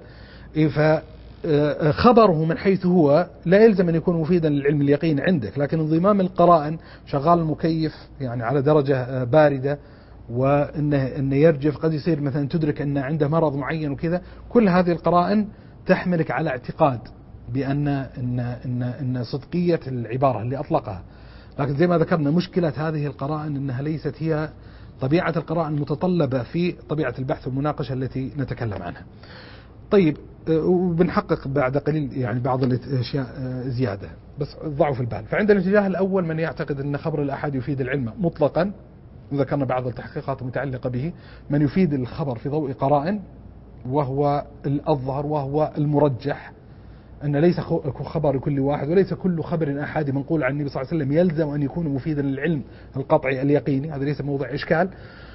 S1: فخبره من حيث هو لا يلزم أن يكون مفيدا للعلم اليقين عندك، لكن انضمام القرائن شغال المكيف يعني على درجة باردة وإنه يرجف، قد يصير مثلا تدرك أن عنده مرض معين وكذا، كل هذه القرائن تحملك على اعتقاد بأن إن صدقية العبارة اللي أطلقها. لكن زي ما ذكرنا مشكلة هذه القرائن أنها ليست هي طبيعة القرائن المتطلبة في طبيعة البحث والمناقشة التي نتكلم عنها. طيب وبنحقق بعد قليل يعني بعض الاشياء زيادة بس ضعوا في البال. فعند الاتجاه الأول من يعتقد أن خبر الأحاد يفيد العلم مطلقا، وذكرنا بعض التحقيقات المتعلقة به، من يفيد الخبر في ضوء قرائن، وهو الأظهر وهو المرجح أن ليس خبر كل واحد وليس كل خبر أحادي منقول عن النبي صلى الله عليه وسلم يلزم أن يكون مفيدا للعلم القطعي اليقيني، هذا ليس موضع إشكال.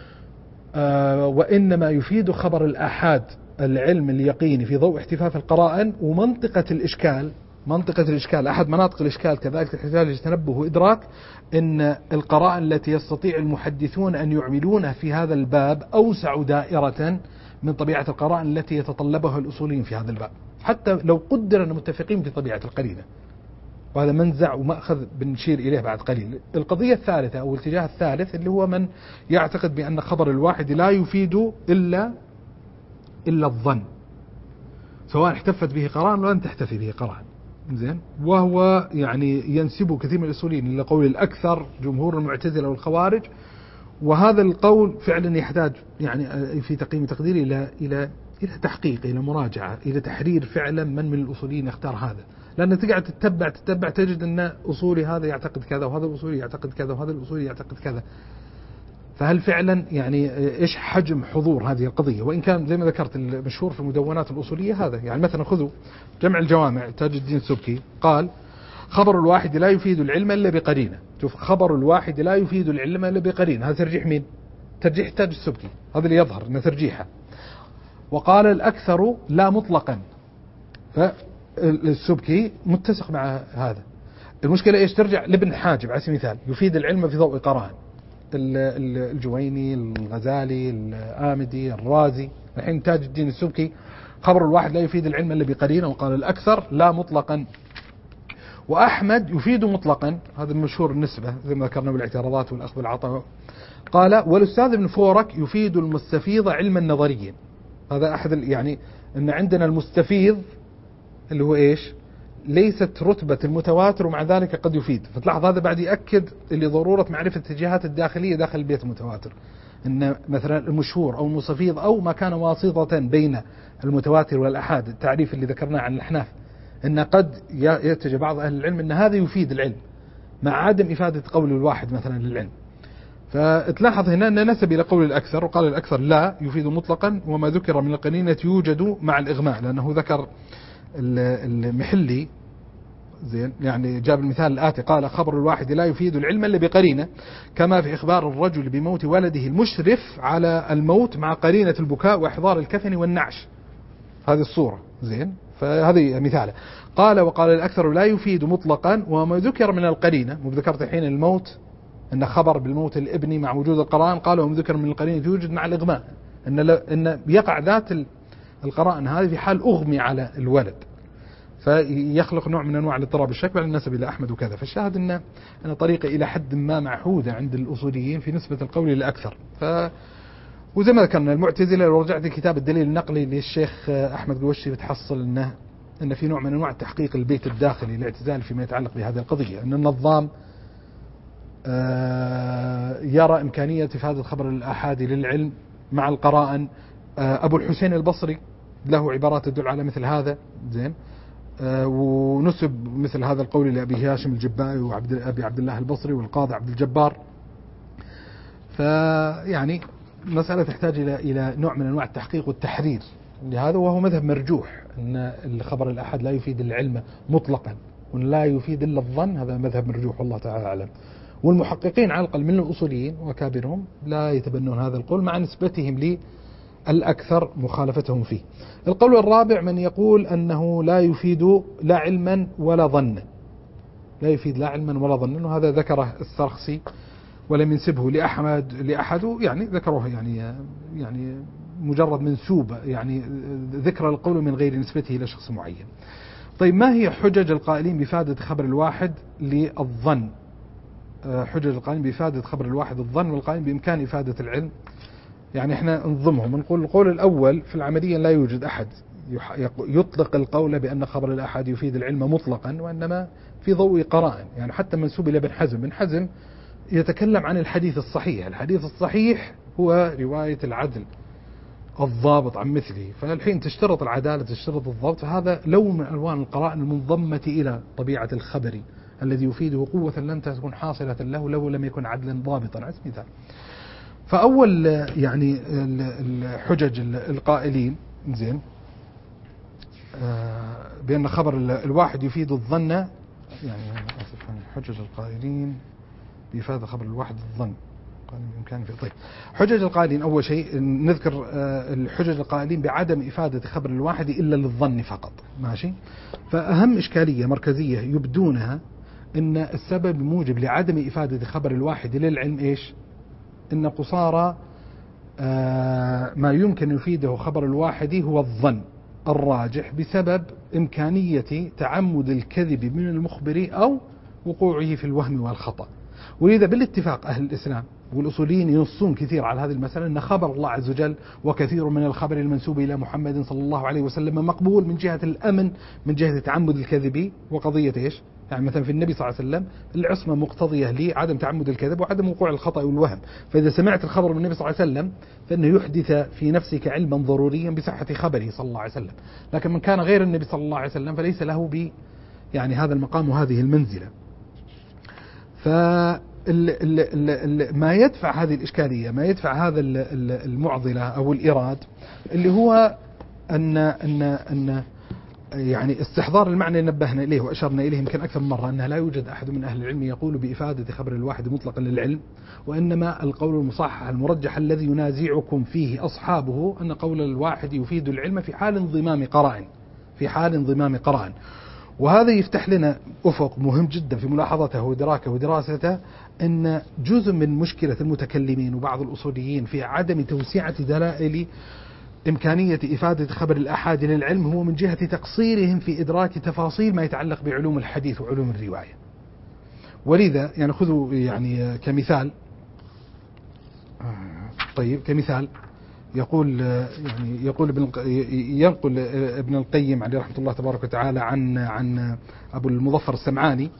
S1: وإنما يفيد خبر الأحاد العلم اليقيني في ضوء احتفاف القرائن. ومنطقة الإشكال أحد مناطق الإشكال كذلك تحتاج تنبه وإدراك أن القرائن التي يستطيع المحدثون أن يعملونها في هذا الباب أوسع دائرة من طبيعة القرائن التي يتطلبها الأصوليين في هذا الباب، حتى لو قدر أن متفقين في طبيعة القرينة. وهذا منزع ومأخذ بنشير إليه بعد قليل. القضية الثالثة أو الاتجاه الثالث اللي هو من يعتقد بأن خبر الواحد لا يفيد إلا الظن، سواء احتفت به قرائن ولا لم تحتفي به قرائن. زين، وهو يعني ينسب كثير من الأصوليين إلى قول الأكثر جمهور المعتزلة والخوارج، وهذا القول فعلا يحتاج يعني في تقييم تقديري إلى تحقيق، إلى مراجعة، إلى تحرير فعلا من الأصوليين يختار هذا، لأن تقعد تتبع تجد أن أصولي هذا يعتقد كذا وهذا الأصولي يعتقد كذا وهذا الأصولي يعتقد كذا. فهل فعلا يعني إيش حجم حضور هذه القضية؟ وإن كان زي ما ذكرت المشهور في المدونات الأصولية هذا، يعني مثلا خذوا جمع الجوامع تاج الدين السبكي قال خبر الواحد لا يفيد العلم إلا بقرينة. شوف، خبر الواحد لا يفيد العلم إلا بقرينة، هذا ترجيح مين؟ ترجيح تاج السبكي، هذا اللي يظهر أنه ترجيحه. وقال الأكثر لا مطلقا، فالسبكي متسق مع هذا. المشكلة إيش؟ ترجع لابن حاجب على سبيل المثال يفيد العلم في ضوء قرائن، الجويني، الغزالي، الآمدي، الرازي. الحين تاج الدين السبكي خبر الواحد لا يفيد العلم إلا بقرينة، وقال الأكثر لا مطلقا. وأحمد يفيد مطلقا، هذا المشهور النسبة زي ما ذكرنا بالاعتراضات والأخذ بالعطاء. قال والأستاذ ابن فورك يفيد المستفيض علما نظريا. هذا أحد يعني أن عندنا المستفيض اللي هو إيش؟ ليست رتبة المتواتر ومع ذلك قد يفيد. فتلاحظ هذا بعد يأكد لضرورة معرفة الاتجاهات الداخلية داخل البيت المتواتر، أن مثلا المشهور أو المستفيض أو ما كان واسطة بين المتواتر والأحاد، التعريف اللي ذكرناه عن الأحناف، أن قد يتجه بعض أهل العلم أن هذا يفيد العلم مع عدم إفادة قول الواحد مثلا للعلم. فتلاحظ هنا أن نسب إلى قول الأكثر، وقال الأكثر لا يفيد مطلقا، وما ذكر من القرينة يوجد مع الإغماء، لأنه ذكر المحلي زين يعني جاب المثال الآتي، قال خبر الواحد لا يفيد العلم إلا بقرينة، كما في إخبار الرجل بموت ولده المشرف على الموت مع قرينة البكاء وإحضار الكفن والنعش، هذه الصورة. زين، فهذه مثاله. قال وقال الأكثر لا يفيد مطلقا، وما ذكر من القرينة، ذكرت الحين الموت أن خبر بالموت الابني مع وجود القرائن، قال وما ذكر من القرينة يوجد مع الإغماء، أن يقع ذات القرائن هذه في حال أغمي على الولد، فيخلق نوع من أنواع الاضطراب الشك بل النسب إلى أحمد وكذا. فالشاهد أن طريقة إلى حد ما معهودة عند الأصوليين في نسبة القول للأكثر. وزي ما ذكرنا المعتزلة، لو رجعت كتاب الدليل النقلي للشيخ أحمد قوشي بتحصل أن في نوع من أنواع تحقيق البيت الداخلي الاعتزال فيما يتعلق بهذه القضية، أن النظام يرى إمكانية إفادة خبر الآحاد للعلم مع القرائن. أبو الحسين البصري له عبارات تدل على مثل هذا. زين، ونسب مثل هذا القول لأبي هاشم الجبائي وأبي عبد الله البصري والقاضي عبد الجبار. فيعني مسألة تحتاج إلى نوع من أنواع التحقيق والتحرير لهذا، وهو مذهب مرجوح أن الخبر الأحد لا يفيد العلم مطلقا ولا يفيد إلا الظن، هذا مذهب مرجوح والله تعالى أعلم. والمحققين على الأقل من الأصوليين وكابرهم لا يتبنون هذا القول مع نسبتهم للأكثر مخالفتهم فيه. القول الرابع من يقول أنه لا يفيد لا علما ولا ظنا، لا يفيد لا علما ولا ظنا، وهذا ذكره السرخسي ولم ينسبه لأحد يعني ذكروه يعني مجرد منسوب، يعني ذكر القول من غير نسبته إلى شخص معين. طيب، ما هي حجج القائلين بإفادة خبر الواحد للظن؟ حجج القائلين بإفادة خبر الواحد الظن والقائلين بإمكان إفادة العلم، يعني احنا نضمهم نقول القول الأول في العملية لا يوجد أحد يطلق القول بأن خبر الأحد يفيد العلم مطلقا، وإنما في ضوء قرائن. يعني حتى منسوب إلى ابن حزم، ابن حزم يتكلم عن الحديث الصحيح، الحديث الصحيح هو رواية العدل الضابط عن مثله، فالحين تشترط العدالة تشترط الضبط، فهذا لون من ألوان القرائن المنضمة إلى طبيعة الخبر الذي يفيده قوة لن تكون حاصلة له لو لم يكن عدلا ضابطا على سبيل المثال. فأول يعني الحجج القائلين زين بأن خبر الواحد يفيد الظن، يعني حجج القائلين بإفادة خبر الواحد الظن قال بإمكانه في. طيب، حجج القائلين أول شيء نذكر الحجج القائلين بعدم إفادة خبر الواحد إلا للظن فقط، ماشي. فأهم إشكالية مركزية يبدونها إن السبب الموجب لعدم إفادة خبر الواحد للعلم إيش؟ إن قصارى ما يمكن يفيده خبر الواحد هو الظن، الراجح بسبب إمكانية تعمد الكذب من المخبر أو وقوعه في الوهم والخطأ. ولذا بالاتفاق أهل الإسلام والأصوليين ينصون كثير على هذه المسألة أن خبر الله عز وجل وكثير من الخبر المنسوب إلى محمد صلى الله عليه وسلم مقبول من جهة الأمن، من جهة تعمد الكذب وقضية إيش؟ يعني مثلا في النبي صلى الله عليه وسلم العصمة مقتضية لعدم تعمد الكذب وعدم وقوع الخطأ والوهم. فإذا سمعت الخبر من النبي صلى الله عليه وسلم فإنه يحدث في نفسك علما ضروريا بصحة خبره صلى الله عليه وسلم. لكن من كان غير النبي صلى الله عليه وسلم فليس له يعني هذا المقام وهذه المنزلة. ما يدفع هذه الإشكالية، ما يدفع هذا المعضلة أو الإيراد اللي هو أن يعني استحضار المعنى نبهنا إليه وأشرنا إليه يمكن أكثر من مرة، أنه لا يوجد أحد من أهل العلم يقول بإفادة خبر الواحد مطلقا للعلم، وإنما القول المصحح المرجح الذي ينازعكم فيه أصحابه أن قول الواحد يفيد العلم في حال انضمام قرائن. وهذا يفتح لنا أفق مهم جدا في ملاحظته ودراكه ودراسته، أن جزء من مشكلة المتكلمين وبعض الأصوليين في عدم توسعة دلائل إمكانية إفادة خبر الأحاد للعلم هو من جهة تقصيرهم في إدراك تفاصيل ما يتعلق بعلوم الحديث وعلوم الرواية. ولذا يعني خذوا يعني كمثال، كمثال يقول ينقل ابن القيم عليه رحمة الله تبارك وتعالى عن أبو المظفر السمعاني،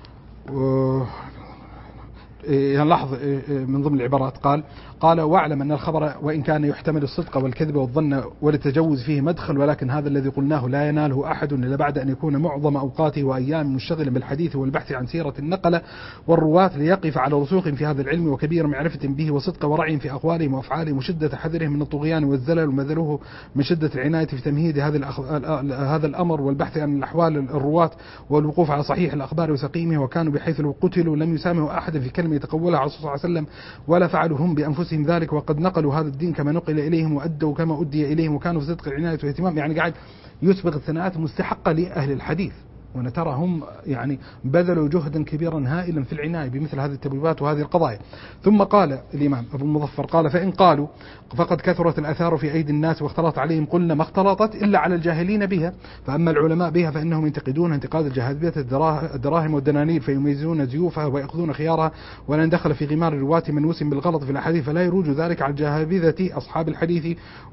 S1: يلاحظ من ضمن العبارات قال واعلم أن الخبر وإن كان يحتمل الصدق والكذب والظن والتجوز فيه مدخل، ولكن هذا الذي قلناه لا يناله أحد إلا بعد أن يكون معظم أوقاته وأيام مشتغلا بالحديث والبحث عن سيرة النقلة والرواة ليقف على رسوخ في هذا العلم وكبير معرفة به وصدق ورعي في أقوالهم وأفعالهم وشدة حذرهم من الطغيان والزلل وما ذروه من شدة العناية في تمهيد هذا الأمر والبحث عن الأحوال الرواة والوقوف على صحيح الأخبار وسقيمه، وكانوا بحيث لو قتلوا لم يسامحوا أحد في كلمة يتقولها على صلى الله عليه وسلم ولا فعلوا هم بأنفسهم ذلك، وقد نقلوا هذا الدين كما نقل إليهم وأدوا كما أدي إليهم وكانوا في صدق العناية والاهتمام. يعني قاعد يسبق الثناءات المستحقة لأهل الحديث، ونترى هم يعني بذلوا جهدا كبيرا هائلا في العناية بمثل هذه التبويبات وهذه القضايا. ثم قال الإمام أبو المظفر قال فإن قالوا فقد كثرت الآثار في أيدي الناس واختلط عليهم، قلنا ما اختلطت إلا على الجاهلين بها، فأما العلماء بها فإنهم ينتقدون انتقاد الجهابذة الدراهم والدنانير فيميزون زيوفها ويأخذون خيارها، ولن دخل في غمار الرواة من وسم بالغلط في الأحاديث فلا يروج ذلك على الجهابذة أصحاب الحديث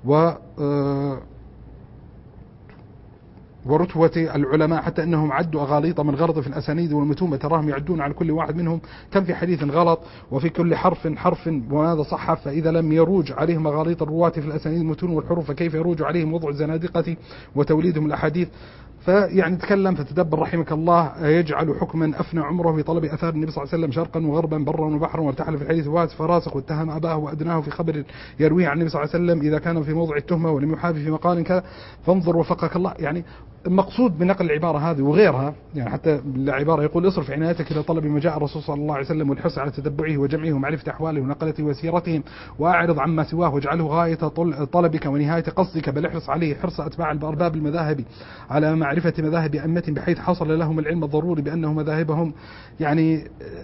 S1: ورتوة العلماء، حتى أنهم عدوا أغاليط من غلط في الأسانيد والمتون تراهم يعدون على كل واحد منهم كم في حديث غلط وفي كل حرف وهذا صح، فإذا لم يروج عليهم أغاليط الرواة في الأسانيد المتون والحروف فكيف يروج عليهم وضع الزنادقة وتوليدهم الأحاديث. فيعني تكلم فتدبر رحمك الله، يجعل حكما أفنى عمره في طلب أثار النبي صلى الله عليه وسلم شرقا وغربا برا وبحرا، وارتحل في الحديث واسف فراسخ واتهم أباه وأدناه في خبر يرويه عن النبي صلى الله عليه وسلم إذا كان في موضع التهمة ولم يحافي في مقال كذا، فانظر وفقك الله. يعني المقصود بنقل العبارة هذه وغيرها، يعني حتى العبارة يقول اصرف عنايتك إلى طلب ما جاء الرسول صلى الله عليه وسلم والحرص على تتبعه وجمعه ومعرفة أحواله ونقلته وسيرتهم، وأعرض عما سواه واجعله غاية طلبك ونهاية قصدك، بل احرص عليه حرص أتباع أرباب المذاهب على معرفة مذاهب أئمة بحيث حصل لهم العلم الضروري بأنه مذاهبهم. يعني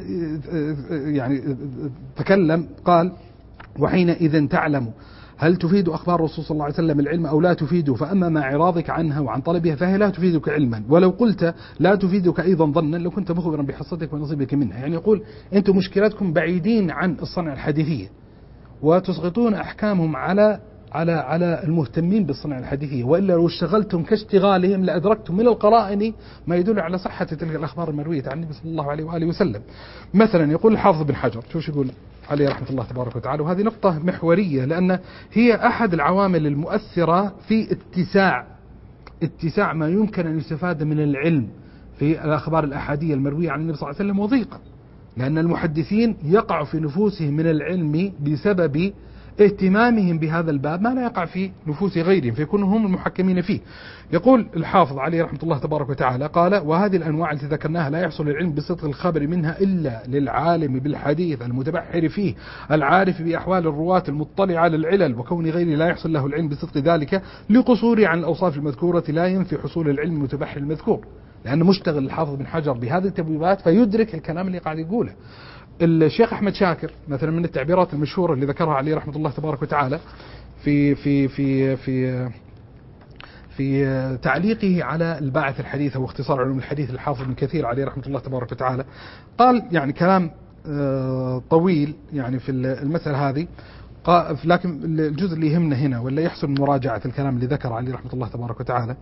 S1: تكلم قال وحينئذ تعلم هل تفيد أخبار الرسول صلى الله عليه وسلم العلم أو لا تفيده، فأما مع إعراضك عنها وعن طلبها فهي لا تفيدك علما، ولو قلت لا تفيدك أيضا ظنا لو كنت مخبرا بحصتك ونصيبك منها. يعني يقول أنتم مشكلتكم بعيدين عن الصنعة الحديثية وتسقطون أحكامهم على المهتمين بالصنعة الحديثية، وإلا لو اشتغلتم كاشتغالهم لأدركتم من القرائن ما يدل على صحة تلك الأخبار المروية عن النبي صلى الله عليه وآله وسلم. مثلا يقول الحافظ بن حجر شو يقول عليه رحمة الله تبارك وتعالى، وهذه نقطة محورية لأن هي أحد العوامل المؤثرة في اتساع ما يمكن أن يستفاد من العلم في الأخبار الأحادية المروية عن النبي صلى الله عليه وسلم وضيقة، لأن المحدثين يقع في نفوسهم من العلم بسبب اهتمامهم بهذا الباب ما لا يقع في نفوس غيرهم فيكونوا هم المحكمين فيه. يقول الحافظ عليه رحمة الله تبارك وتعالى قال وهذه الأنواع التي ذكرناها لا يحصل العلم بصدق الخبر منها إلا للعالم بالحديث المتبحر فيه العارف بأحوال الرواة المطلع على العلل، وكون غيره لا يحصل له العلم بصدق ذلك لقصوره عن الأوصاف المذكورة لا ينفي حصول العلم المتبحر المذكور، لأنه مشتغل الحافظ بن حجر بهذه التبويبات فيدرك الكلام اللي قاعد يقوله. الشيخ أحمد شاكر مثلا من التعبيرات المشهورة اللي ذكرها عليه رحمة الله تبارك وتعالى في في في في في تعليقه على الباعث الحديث واختصار علوم الحديث الحافظ ابن كثير عليه رحمة الله تبارك وتعالى، قال يعني كلام طويل يعني في المسألة هذه، لكن الجزء اللي يهمنا هنا ولا يحسن مراجعة الكلام اللي ذكر عليه رحمة الله تبارك وتعالى.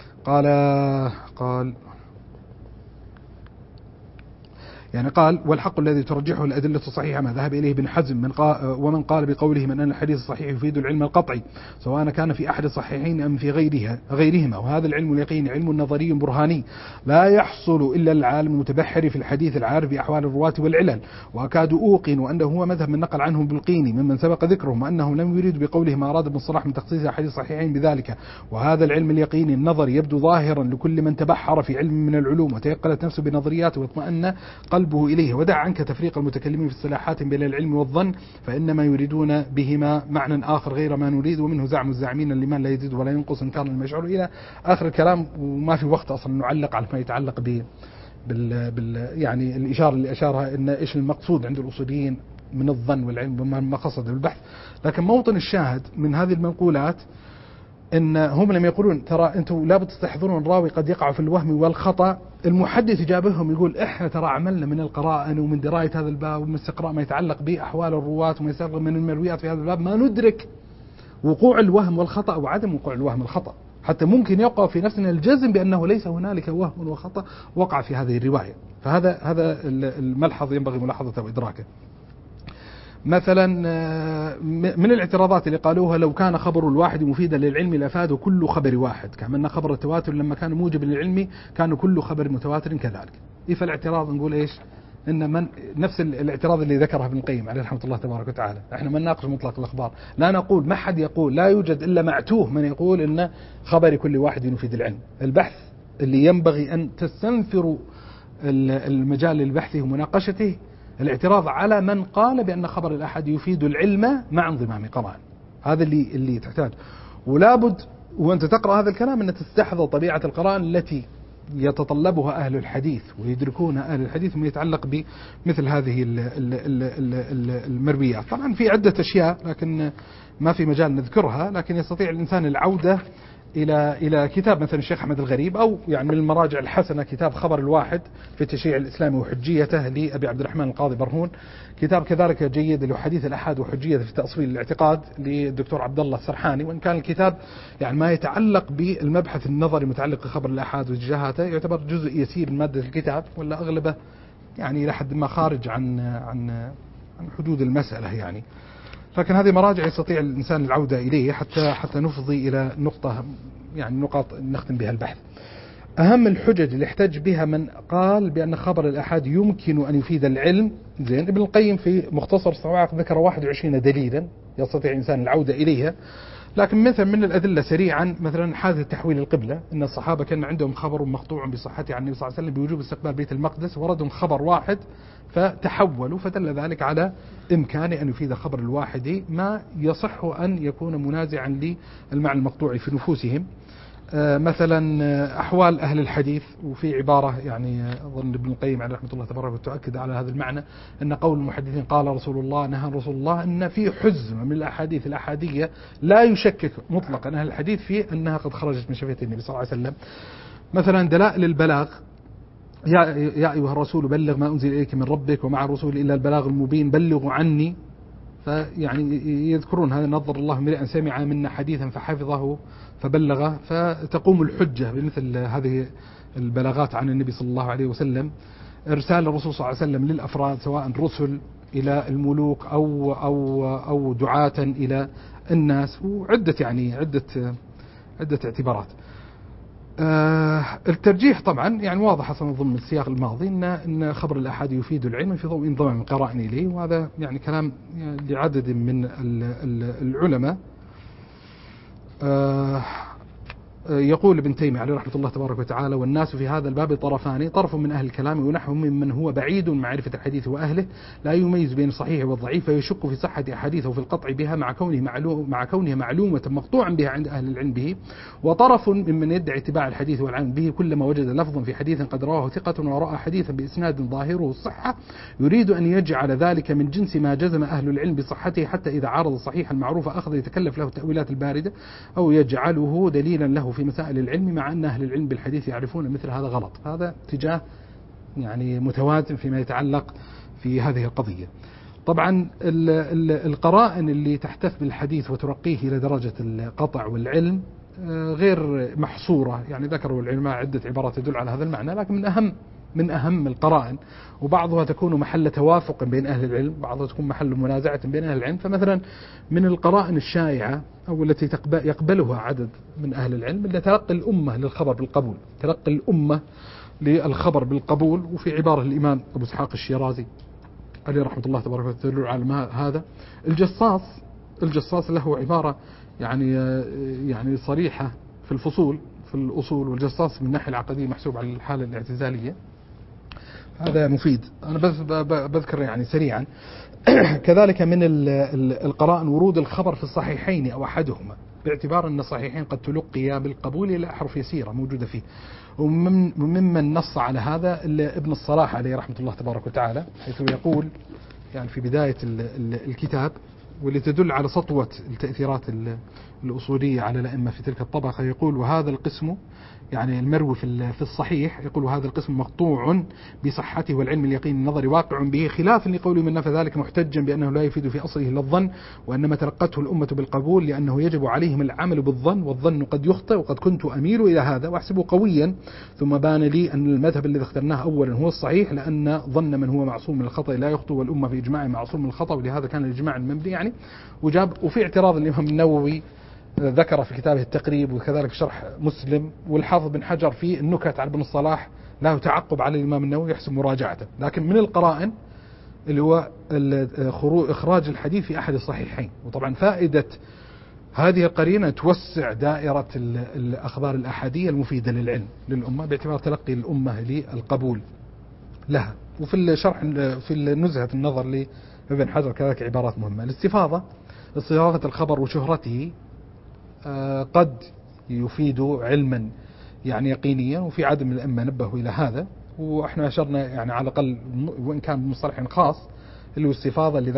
S1: قال والحق الذي ترجحه الأدلة الصحيحة ما ذهب إليه ابن حزم ومن قال بقوله من أن الحديث الصحيح يفيد العلم القطعي سواء كان في أحد الصحيحين أم في غيرهما، وهذا العلم اليقيني علم نظري برهاني لا يحصل إلا العالم المتبحر في الحديث العارف بأحوال الرواة والعلل، وأكاد أوقن أنه هو مذهب من نقل عنهم بالقيني ممن سبق ذكرهم وأنه لم يريد بقوله ما أراد ابن الصلاح من تخصيص أحاديث الصحيحين بذلك، وهذا العلم اليقيني النظري يبدو ظاهرا لكل من تبحر في علم من العلوم وتيقنت نفسه بنظرياته واطمأن قلبه إليه، ودع عنك تفريق المتكلمين في الصلاحات بين العلم والظن فإنما يريدون بهما معنى آخر غير ما نريد، ومنه زعم الزاعمين لمن لا يزيد ولا ينقص إنكار المشعور إلى آخر الكلام. وما في وقت أصلا نعلق على ما يتعلق يعني الإشارة اللي أشارها إن إيش المقصود عند الأصوليين من الظن والعلم وما قصد بالبحث، لكن موطن الشاهد من هذه المنقولات إن هم لما يقولون ترى أنتم لا بتستحضرون الراوي قد يقع في الوهم والخطأ، المحدث جابهم يقول إحنا ترى عملنا من القراءة ومن دراية هذا الباب ومن استقراء ما يتعلق بأحوال الرواة وما يتعلق من المرويات في هذا الباب ما ندرك وقوع الوهم والخطأ وعدم وقوع الوهم والخطأ، حتى ممكن يقع في نفسنا الجزم بأنه ليس هنالك وهم وخطأ وقع في هذه الرواية. فهذا الملحظ ينبغي ملاحظته وإدراكه. مثلا من الاعتراضات اللي قالوها لو كان خبر الواحد مفيدا للعلم لافاده كل خبر واحد، كما أن خبر التواتر لما كان موجب للعلم كان كل خبر متواتر كذلك. فالاعتراض نقول إيش؟ إن من نفس الاعتراض اللي ذكرها ابن القيم عليه رحمة الله تبارك وتعالى، احنا ما نناقش مطلق الأخبار، لا نقول ما حد يقول لا يوجد إلا معتوه من يقول إن خبر كل واحد يفيد العلم. البحث اللي ينبغي أن تستنفروا المجال للبحث ومناقشته الاعتراض على من قال بأن خبر الأحد يفيد العلم مع انضمام قرائن، هذا اللي تحتاج. ولا بد وأنت تقرأ هذا الكلام أن تستحضر طبيعة القرائن التي يتطلبها أهل الحديث ويدركونها أهل الحديث ما يتعلق بمثل هذه المرويات. طبعا في عدة أشياء لكن ما في مجال نذكرها، لكن يستطيع الإنسان العودة إلى كتاب مثلا الشيخ أحمد الغريب، أو يعني من المراجع الحسنة كتاب خبر الواحد في التشريع الإسلامي وحجيته لأبي عبد الرحمن القاضي برهون، كتاب كذلك جيد له حديث الأحاد وحجيته في تأصيل الاعتقاد للدكتور عبد الله السرحاني، وإن كان الكتاب يعني ما يتعلق بالمبحث النظري متعلق بخبر الأحاد واتجاهاته يعتبر جزء يسير من مادة الكتاب، ولا أغلبه يعني إلى حد ما خارج عن حدود المسألة يعني. لكن هذه مراجع يستطيع الإنسان العودة إليه حتى نفضي إلى نقاط نختم بها البحث. أهم الحجج اللي احتج بها من قال بأن خبر الأحاد يمكن أن يفيد العلم، زين ابن القيم في مختصر الصواعق ذكر 21 دليلا يستطيع الإنسان العودة إليها، لكن مثلا من الأدلة سريعا مثلا حادث تحويل القبلة، أن الصحابة كان عندهم خبر مقطوع بصحته عن النبي صلى الله عليه وسلم بوجوب استقبال بيت المقدس، وردهم خبر واحد فتحولوا، فدل ذلك على إمكان أن يفيد خبر الواحد ما يصح أن يكون منازعا للمعنى المقطوع في نفوسهم. مثلا أحوال أهل الحديث، وفي عبارة يعني أظن ابن القيم عليه رحمة الله تبارك وتؤكد على هذا المعنى، أن قول المحدثين قال رسول الله نهى رسول الله، أن في حزمة من الأحاديث الأحادية لا يشكك مطلقا أهل الحديث في أنها قد خرجت من شفية النبي صلى الله عليه وسلم. مثلا دلائل البلاغ، يا أيها الرسول بلغ ما أنزل إليك من ربك ومع الرسول إلا البلاغ المبين بلغوا عني، فيعني يذكرون هذا نظر الله امرئا سمع منا حديثا فحفظه فبلغه، فتقوم الحجة بمثل هذه البلاغات عن النبي صلى الله عليه وسلم. إرسال الرسول صلى الله عليه وسلم للأفراد سواء رسل إلى الملوك أو دعاة إلى الناس، وعدة يعني عدة اعتبارات. الترجيح طبعا يعني واضح أصلا ضمن السياق الماضي إن خبر الأحاد يفيد العلم في ضوء انضمام القرائن إليه، وهذا يعني كلام لعدد من العلماء. يقول ابن تيمية عليه رحمة الله تبارك وتعالى: والناس في هذا الباب طرفان، طرف من أهل الكلام ونحو ممن هو بعيد من معرفة الحديث وأهله لا يميز بين الصحيح والضعيف فيشك في صحة أحاديثه وفي القطع بها مع كونها معلومة مقطوعا بها عند أهل العلم به، وطرف ممن يدعي اتباع الحديث والعلم به كلما وجد لفظا في حديث قد رواه ثقة ورأى حديثا بإسناد ظاهره الصحة يريد أن يجعل ذلك من جنس ما جزم أهل العلم بصحته، حتى إذا عارض الصحيح المعروف أخذ يتكلف له التأويلات الباردة أو يجعله دليلا له في مسائل العلم، مع أن أهل العلم بالحديث يعرفون مثل هذا غلط. هذا اتجاه يعني متوازن فيما يتعلق في هذه القضية. طبعا القرائن اللي تحتف بالحديث وترقيه إلى درجة القطع والعلم غير محصورة، يعني ذكروا العلماء عدة عبارات تدل على هذا المعنى، لكن من أهم القرائن، وبعضها تكون محل توافق بين أهل العلم، بعضها تكون محل منازعة بين أهل العلم. فمثلا من القرائن الشائعة أو التي يقبلها عدد من أهل العلم اللي تلقي الأمة للخبر بالقبول، تلقي الأمة للخبر بالقبول. وفي عبارة الإمام أبو إسحاق الشيرازي عليه رحمة الله تبارك وتعالى تدل على هذا. الجصاص له عبارة يعني صريحة في الأصول، والجصاص من الناحية العقدية محسوب على الحالة الاعتزالية. هذا مفيد، أنا بس بذكر يعني سريعا. كذلك من القرائن ورود الخبر في الصحيحين أو أحدهما، باعتبار أن الصحيحين قد تلقي بالقبول إلى أحرف يسيرة موجودة فيه. وممن نص على هذا ابن الصلاح عليه رحمة الله تبارك وتعالى، حيث يقول يعني في بداية الكتاب، واللي تدل على سطوة التأثيرات الأصولية على الأئمة في تلك الطبقة، يقول: وهذا القسم يعني المروي في الصحيح، يقول: وهذا القسم مقطوع بصحته والعلم اليقين النظري واقع به، خلافا لقول من نفى ذلك محتجا بأنه لا يفيد في أصله إلا الظن، وأنما تلقته الأمة بالقبول لأنه يجب عليهم العمل بالظن، والظن قد يخطئ، وقد كنت أميل إلى هذا وأحسبه قويا، ثم بان لي أن المذهب الذي اخترناه أولا هو الصحيح، لأن ظن من هو معصوم من الخطأ لا يخطئ، والأمة في إجماع معصوم من الخطأ، ولهذا كان الإجماع المبني يعني. وفي اعتراض الإمام النووي ذكر في كتابه التقريب، وكذلك شرح مسلم، والحافظ بن حجر في النكت على ابن الصلاح له تعقب على الإمام النووي يحسن مراجعته. لكن من القرائن اللي هو إخراج الحديث في أحد الصحيحين. وطبعا فائدة هذه القرينة توسع دائرة الأخبار الأحادية المفيدة للعلم للأمة، باعتبار تلقي الأمة للقبول لها. وفي الشرح في نزهة النظر لابن حجر كذلك عبارات مهمة. استفاضة الخبر وشهرته قد يفيد علما يعني يقينيا، وفي عدد من الأئمة نبهوا إلى هذا، وإحنا أشرنا يعني على الأقل وإن كان بمصطلح خاص، اللي هو الاستفاضة اللي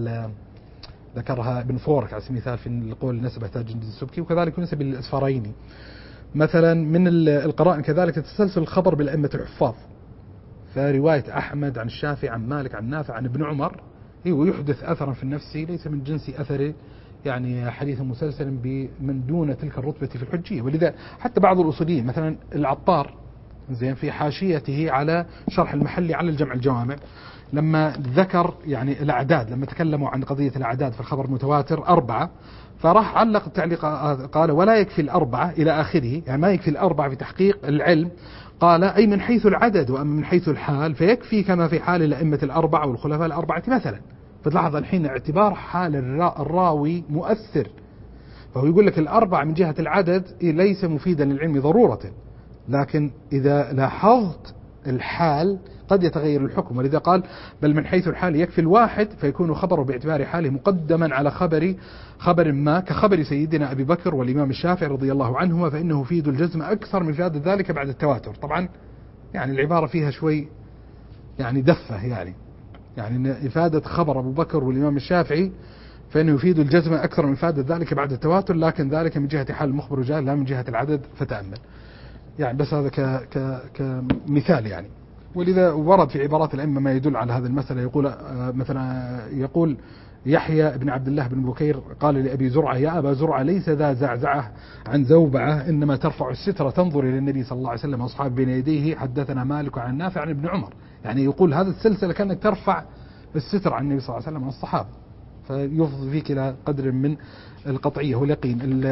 S1: ذكرها ابن فورك على سبيل المثال في القول نسبة تاج الدين السبكي، وكذلك ينسب للأسفاريني. مثلا من القرائن كذلك تسلسل الخبر بالأئمة الحفاظ، فرواية أحمد عن الشافعي عن مالك عن نافع عن ابن عمر ويحدث أثرا في النفس ليس من جنس أثر يعني حديث مسلسل بمن دون تلك الرتبة في الحجية. ولذا حتى بعض الأصوليين مثلا العطار زين في حاشيته على شرح المحلي على الجمع الجوامع، لما ذكر يعني الأعداد، لما تكلموا عن قضية الأعداد في الخبر المتواتر 4، فراح علق التعليق قال: ولا يكفي 4 إلى آخره، يعني ما يكفي 4 في تحقيق العلم، قال: أي من حيث العدد، وأما من حيث الحال فيكفي كما في حال الأئمة 4 والخلفاء 4 مثلا. فتلاحظ الحين اعتبار حال الراوي مؤثر، فهو يقول لك 4 من جهة العدد ليس مفيدا للعلم ضرورة، لكن إذا لاحظت الحال قد يتغير الحكم. ولذا قال: بل من حيث الحال يكفي 1 فيكون خبره باعتبار حاله مقدما على خبر ما، كخبر سيدنا أبي بكر والإمام الشافعي رضي الله عنهما، فإنه يفيد الجزم أكثر من فائدة ذلك بعد التواتر. طبعا يعني العبارة فيها شوي يعني دفة، يعني إفادة خبر أبو بكر والإمام الشافعي فإنه يفيد الجزم أكثر من فائدة ذلك بعد التواتر، لكن ذلك من جهة حال المخبر وجاء لا من جهة العدد، فتأمل يعني. بس هذا كمثال يعني. ولذا ورد في عبارات الأئمة ما يدل على هذه المسألة. يقول مثلا يحيى بن عبد الله بن بكير قال لأبي زرعة: يا أبا زرعة، ليس ذا زعزعة عن زوبعة، إنما ترفع السترة تنظر إلى النبي صلى الله عليه وسلم وأصحابه بين يديه، حدثنا مالك عن نافع عن ابن عمر. يعني يقول هذا السلسلة كأنك ترفع الستر عن النبي صلى الله عليه وسلم والصحابة، فيفضي فيك إلى قدر من القطعية واليقين.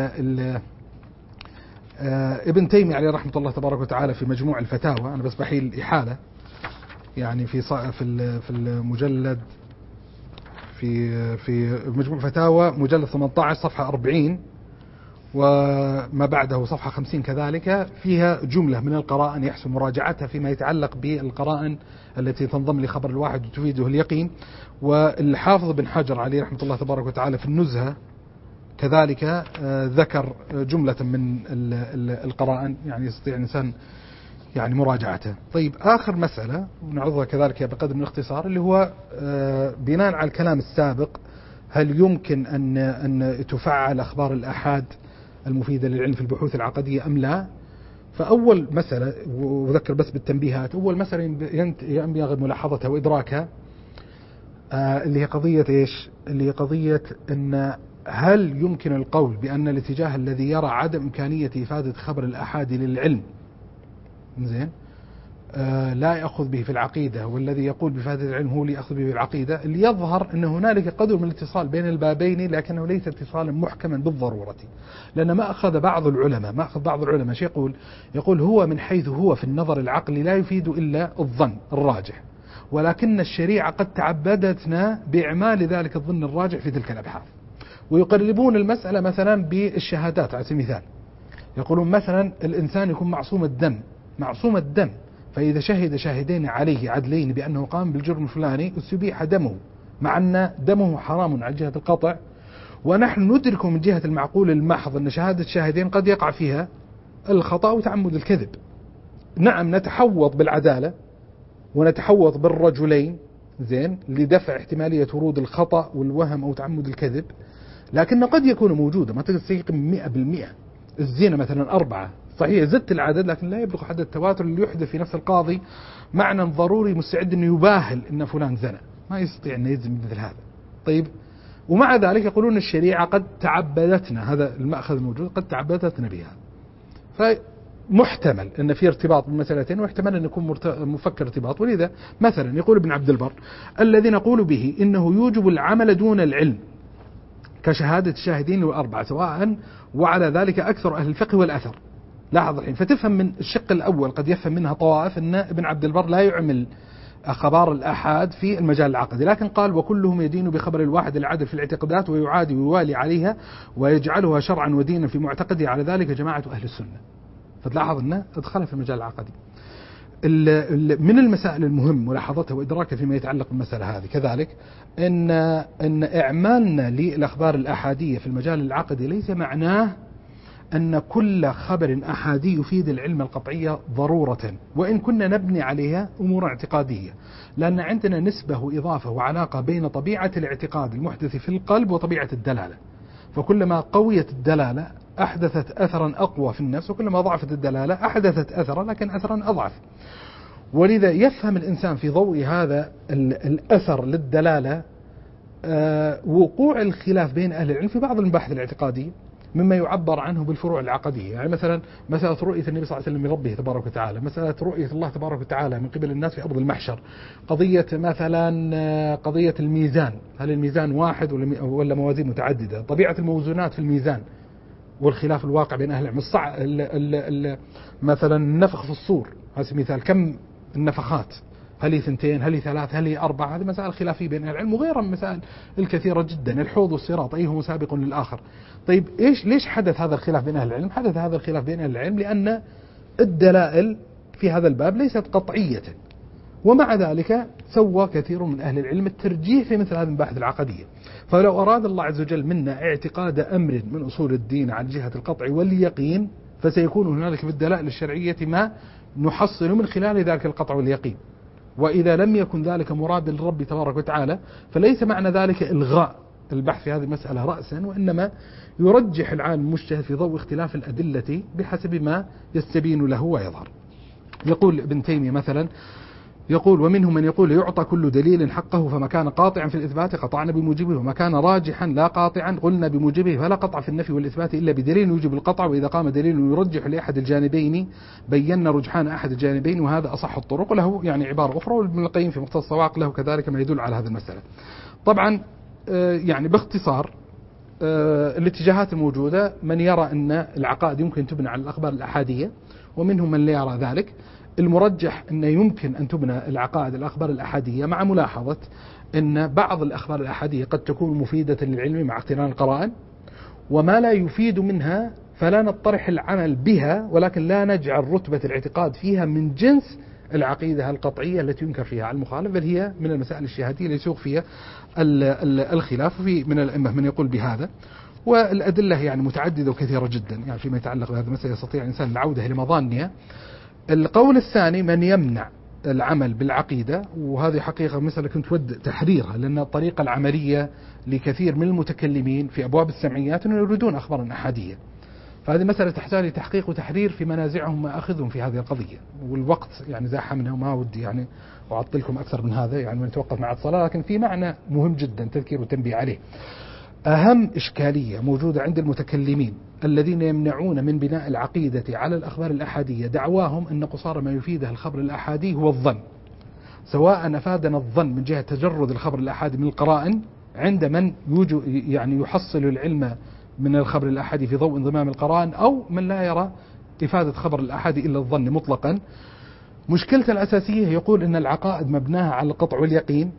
S1: ابن تيمية عليه رحمة الله تبارك وتعالى في مجموع الفتاوى، أنا بس بحيل إحالة يعني في المجلد في مجموع الفتاوى مجلد 18 صفحة 40 وما بعده صفحة 50 كذلك، فيها جملة من القرائن يحسن مراجعتها فيما يتعلق بالقرائن التي تنضم لخبر الواحد وتفيده اليقين. والحافظ بن حجر عليه رحمة الله تبارك وتعالى في النزهة كذلك ذكر جملة من القرائن يعني يستطيع الإنسان يعني مراجعته. طيب آخر مسألة ونعرضها كذلك بقدر من الاختصار، اللي هو بناء على الكلام السابق، هل يمكن أن تفعل أخبار الآحاد المفيدة للعلم في البحوث العقدية أم لا. فأول مسألة، وذكر بس بالتنبيهات، أول مسألة ينبغي ملاحظتها وإدراكها اللي هي قضية إيش؟ اللي هي قضية أن هل يمكن القول بأن الاتجاه الذي يرى عدم إمكانية إفادة خبر الآحاد للعلم زين لا يأخذ به في العقيدة، والذي يقول بفائدة العلم هو اللي يأخذ به في العقيدة، اللي يظهر أن هنالك قدر من الاتصال بين البابين، لكنه ليس اتصالا محكما بالضرورة. لأن ما أخذ بعض العلماء شيء يقول هو من حيث هو في النظر العقلي لا يفيد إلا الظن الراجح، ولكن الشريعة قد تعبدتنا بإعمال ذلك الظن الراجح في تلك الأبحاث. ويقربون المسألة مثلا بالشهادات على سبيل المثال، يقولون مثلا الإنسان يكون معصوم الدم، فإذا شهد شاهدين عليه عدلين بأنه قام بالجرم الفلاني استبيح دمه، مع أن دمه حرام على جهة القطع، ونحن ندرك من جهة المعقول المحض أن شهادة الشاهدين قد يقع فيها الخطأ وتعمد الكذب. نعم نتحوط بالعدالة ونتحوط بالرجلين زين لدفع احتمالية ورود الخطأ والوهم أو تعمد الكذب، لكن قد يكون موجودا، ما تقدر تستيقن 100%. الزنا مثلا 4 صحيح زدت العدد، لكن لا يبلغ حد التواتر اللي يحدث في نفس القاضي معنى ضروري مستعد أنه يباهل أن فلان زنا، ما يستطيع أن يجزم مثل هذا. طيب، ومع ذلك يقولون الشريعة قد تعبدتنا، هذا المأخذ الموجود، قد تعبدتنا بها. فمحتمل أن في ارتباط بالمسألتين، واحتمال أن يكون مفكر ارتباط. ولذا مثلا يقول ابن عبد البر الذي نقول به إنه يوجب العمل دون العلم كشهادة الشاهدين والأربعة سواء، وعلى ذلك أكثر أهل الفقه والأثر. لاحظ الحين، فتفهم من الشق الأول قد يفهم منها طوائف أن ابن عبد البر لا يعمل أخبار الآحاد في المجال العقدي، لكن قال وكلهم يدين بخبر الواحد العدل في الاعتقادات ويعادي ويوالي عليها ويجعلها شرعا ودينا في معتقده، على ذلك جماعة أهل السنة. فتلاحظ أنه أدخلها في المجال العقدي. من المسائل المهم ملاحظتها وإدراكها فيما يتعلق بالمسألة هذه كذلك أن إعمالنا للأخبار الآحادية في المجال العقدي ليس معناه أن كل خبر أحادي يفيد العلم القطعية ضرورة، وإن كنا نبني عليها أمور اعتقادية، لأن عندنا نسبة وإضافة وعلاقة بين طبيعة الاعتقاد المحدث في القلب وطبيعة الدلالة. فكلما قويت الدلالة أحدثت أثرا أقوى في النفس، وكلما ضعفت الدلالة أحدثت أثرا لكن أثرا أضعف. ولذا يفهم الإنسان في ضوء هذا الأثر للدلالة وقوع الخلاف بين أهل العلم في بعض المباحث الاعتقادية مما يعبر عنه بالفروع العقدية. يعني مثلا مسألة رؤية النبي صلى الله عليه وسلم من ربه تبارك وتعالى، مسألة رؤية الله تبارك وتعالى من قبل الناس في أرض المحشر، قضية مثلا قضية الميزان، هل الميزان واحد ولا موازين متعددة، طبيعة الموزونات في الميزان والخلاف الواقع بين أهل العلم، مثلا النفخ في الصور على سبيل المثال، كم النفخات، هل هي 2، هل هي 3، هل هي 4، هذه مسائل خلافية بين أهل العلم، وغيرها من المسائل الكثيرة جدا، الحوض والصراط أيهما سابق للآخر. طيب ليش حدث هذا الخلاف بين أهل العلم؟ حدث هذا الخلاف بين أهل العلم لأن الدلائل في هذا الباب ليست قطعية، ومع ذلك سوى كثير من أهل العلم الترجيح في مثل هذه المباحث العقدية. فلو أراد الله عز وجل منا اعتقاد أمر من أصول الدين عن جهة القطع واليقين، فسيكون هنالك في الدلائل الشرعية ما نحصل من خلال ذلك القطع واليقين. وإذا لم يكن ذلك مراد للرب تبارك وتعالى، فليس معنى ذلك إلغاء البحث في هذه المسألة رأسا، وإنما يرجح العالم المجتهد في ضوء اختلاف الأدلة بحسب ما يستبين له ويظهر. يقول ابن تيمية مثلا، يقول ومنهم من يقول يعطى كل دليل حقه، فما كان قاطعا في الإثبات قطعنا بموجبه، وما كان راجحا لا قاطعا قلنا بموجبه، فلا قطع في النفي والإثبات إلا بدليل يوجب القطع، وإذا قام دليل يرجح لأحد الجانبين بينا رجحان أحد الجانبين، وهذا أصح الطرق. له يعني عبارة أخرى، وابن القيم في مختصر الصواعق له كذلك ما يدل على هذه المسألة. طبعا يعني باختصار الاتجاهات الموجودة، من يرى أن العقائد يمكن تبنى على الأخبار الأحادية، ومنهم من لا يرى ذلك. المرجح أن يمكن أن تبنى العقائد الأخبار الأحادية، مع ملاحظة أن بعض الأخبار الأحادية قد تكون مفيدة للعلم مع اقتران القرائن، وما لا يفيد منها فلا نطرح العمل بها، ولكن لا نجعل رتبة الاعتقاد فيها من جنس العقيدة القطعية التي ينكر فيها على المخالف، بل هي من المسائل الشهادية اللي يسوق فيها الخلاف. في من الأئمة من يقول بهذا، والأدلة يعني متعددة وكثيرة جدا، يعني فيما يتعلق بهذا المسألة يستطيع الإنسان العودة إلى مظانها. القول الثاني من يمنع العمل بالعقيدة، وهذه حقيقة مسألة كنت ود تحريرها، لأن الطريقة العملية لكثير من المتكلمين في أبواب السمعيات أنه يريدون أخبارا أحادية، فهذه مسألة تحتاج لتحقيق وتحرير في منازعهم وأخذهم في هذه القضية، والوقت يعني زاحمنا وما ودي يعني أعطلكم أكثر من هذا يعني ونتوقف مع الصلاة، لكن في معنى مهم جدا تذكير وتنبيه عليه. أهم إشكالية موجودة عند المتكلمين الذين يمنعون من بناء العقيدة على الأخبار الأحادية دعواهم أن قصار ما يفيده الخبر الأحادي هو الظن، سواء أفادنا الظن من جهة تجرد الخبر الأحادي من القرائن عند من يعني يحصل العلم من الخبر الأحادي في ضوء انضمام القرائن، أو من لا يرى إفادة خبر الأحادي إلا الظن مطلقا. مشكلة الأساسية يقول أن العقائد مبناها على القطع واليقين،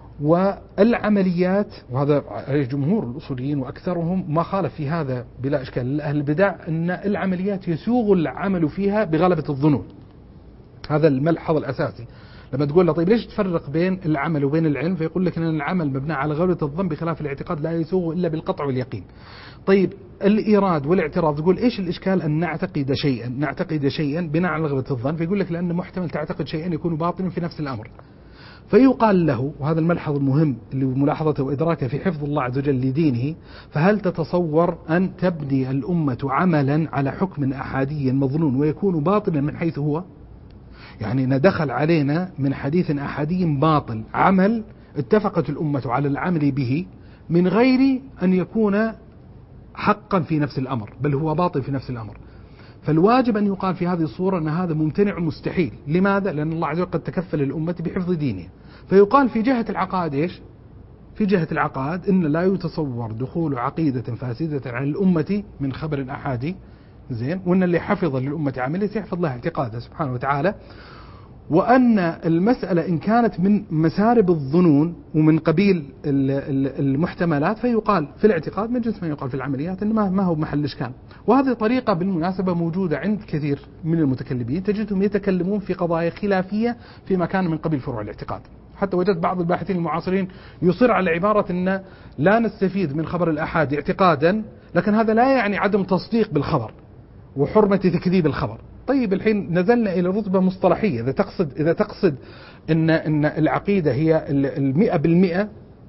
S1: والعمليات، وهذا عليه جمهور الأصوليين وأكثرهم ما خالف في هذا بلا إشكال أهل البدع، أن العمليات يسوغ العمل فيها بغلبة الظنون. هذا الملحظ الأساسي. لما تقول له طيب ليش تفرق بين العمل وبين العلم، فيقول لك أن العمل مبنى على غلبة الظن بخلاف الاعتقاد لا يسوغ إلا بالقطع واليقين. طيب الإيراد والاعتراض، تقول إيش الإشكال أن نعتقد شيئا بناء على غلبة الظن، فيقول لك لأن محتمل تعتقد شيئا يكون باطلا في نفس الأمر. فيقال له، وهذا الملحظ المهم اللي ملاحظته وإدراكه في حفظ الله عز وجل لدينه، فهل تتصور أن تبني الأمة عملا على حكم أحادي مظنون ويكون باطلا من حيث هو؟ يعني ندخل علينا من حديث أحادي باطل عمل اتفقت الأمة على العمل به من غير أن يكون حقا في نفس الأمر، بل هو باطل في نفس الأمر. فالواجب أن يقال في هذه الصورة أن هذا ممتنع مستحيل. لماذا؟ لأن الله عز وجل قد تكفل الأمة بحفظ دينه. فيقال في جهة العقائد إيش؟ في جهة العقائد إن لا يتصور دخول عقيدة فاسدة على الأمة من خبر أحادي، زين، وأن اللي حفظ للأمة عمله يحفظ لها اعتقاده سبحانه وتعالى، وأن المسألة إن كانت من مسارب الظنون ومن قبيل المحتملات فيقال في الاعتقاد من جنس ما يقال في العمليات، إن ما هو محل إشكال. وهذه طريقة بالمناسبة موجودة عند كثير من المتكلمين، تجدهم يتكلمون في قضايا خلافية فيما كان من قبيل فروع الاعتقاد. حتى وجدت بعض الباحثين المعاصرين يصر على عبارة أن لا نستفيد من خبر الأحاد اعتقادا، لكن هذا لا يعني عدم تصديق بالخبر وحرمة تكذيب الخبر. طيب الحين نزلنا إلى رتبة مصطلحية، إذا تقصد إن العقيدة هي 100%،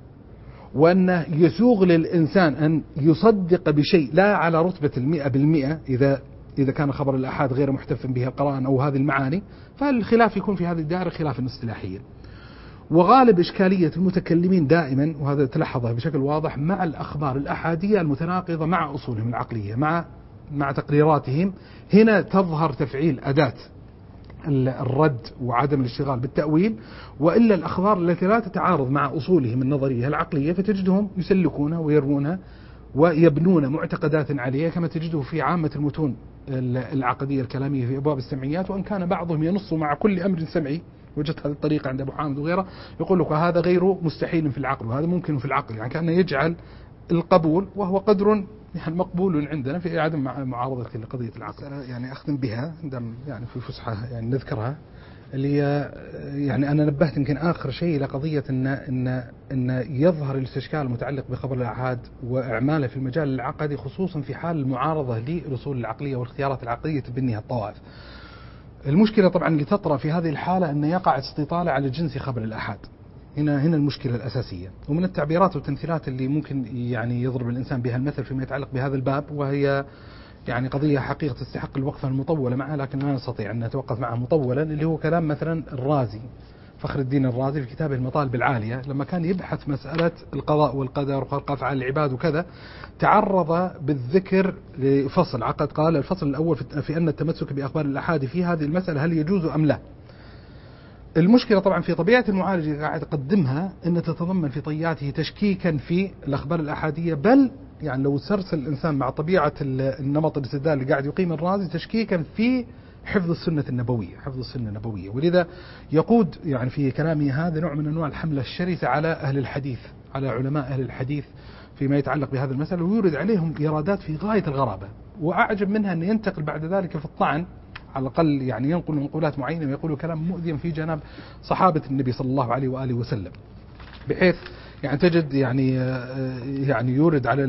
S1: وأن يسوغ للإنسان أن يصدق بشيء لا على رتبة 100% إذا كان خبر الأحاد غير محتف به القرآن أو هذه المعاني، فالخلاف يكون في هذه الدائرة خلافا اصطلاحيا. وغالب إشكالية المتكلمين دائما، وهذا تلحظه بشكل واضح، مع الأخبار الأحادية المتناقضة مع أصولهم العقلية، مع تقريراتهم. هنا تظهر تفعيل أداة الرد وعدم الاشتغال بالتأويل، وإلا الأخبار التي لا تتعارض مع أصولهم النظرية العقلية فتجدهم يسلكونها ويرمونها ويبنون معتقدات عليها، كما تجده في عامة المتون العقدية الكلامية في أبواب السمعيات، وإن كان بعضهم ينص مع كل أمر سمعي. وجدت هذه الطريقة عند أبو حامد وغيره، يقول لك هذا غير مستحيل في العقل وهذا ممكن في العقل، يعني كأنه يجعل القبول وهو قدر يعني مقبول عندنا في عدم معارضة لقضية العقل. يعني أختم بها يعني في فسحة يعني نذكرها، اللي يعني أنا نبهت يمكن آخر شيء إلى قضية إن يظهر الاستشكال المتعلق بخبر الآحاد وإعماله في المجال العقدي، خصوصا في حال المعارضة للأصول العقلية والاختيارات العقلية تبنيها الطوائف. المشكلة طبعا اللي تطرأ في هذه الحالة أن يقع استطالة على جنس خبر الآحاد. هنا المشكلة الأساسية. ومن التعبيرات والتمثيلات اللي ممكن يعني يضرب الإنسان بها المثل فيما يتعلق بهذا الباب، وهي يعني قضية حقيقة تستحق الوقفة المطولة معها، لكن لا نستطيع أن نتوقف معها مطولا، اللي هو كلام مثلا الرازي، فخر الدين الرازي في كتابه المطالب العالية، لما كان يبحث مسألة القضاء والقدر وخلق أفعال العباد وكذا، تعرض بالذكر لفصل عقد. قال الفصل الأول في أن التمسك بأخبار الأحاد في هذه المسألة هل يجوز أم لا. المشكلة طبعا في طبيعة المعالجة اللي قاعد يقدمها أن تتضمن في طياته تشكيكا في الأخبار الأحادية، بل يعني لو سرسل الإنسان مع طبيعة النمط الاستدلال اللي قاعد يقيم الرازي، تشكيكا في حفظ السنة النبوية. ولذا يقود يعني في كلامه هذا نوع من أنواع الحملة الشرسة على أهل الحديث، على علماء أهل الحديث فيما يتعلق بهذا المسألة، ويورد عليهم إيرادات في غاية الغرابة. وأعجب منها أن ينتقل بعد ذلك في الطعن، على الأقل يعني ينقل منقولات معينة ويقول كلام مؤذي في جناب صحابة النبي صلى الله عليه وآله وسلم، بحيث يعني تجد يعني يورد على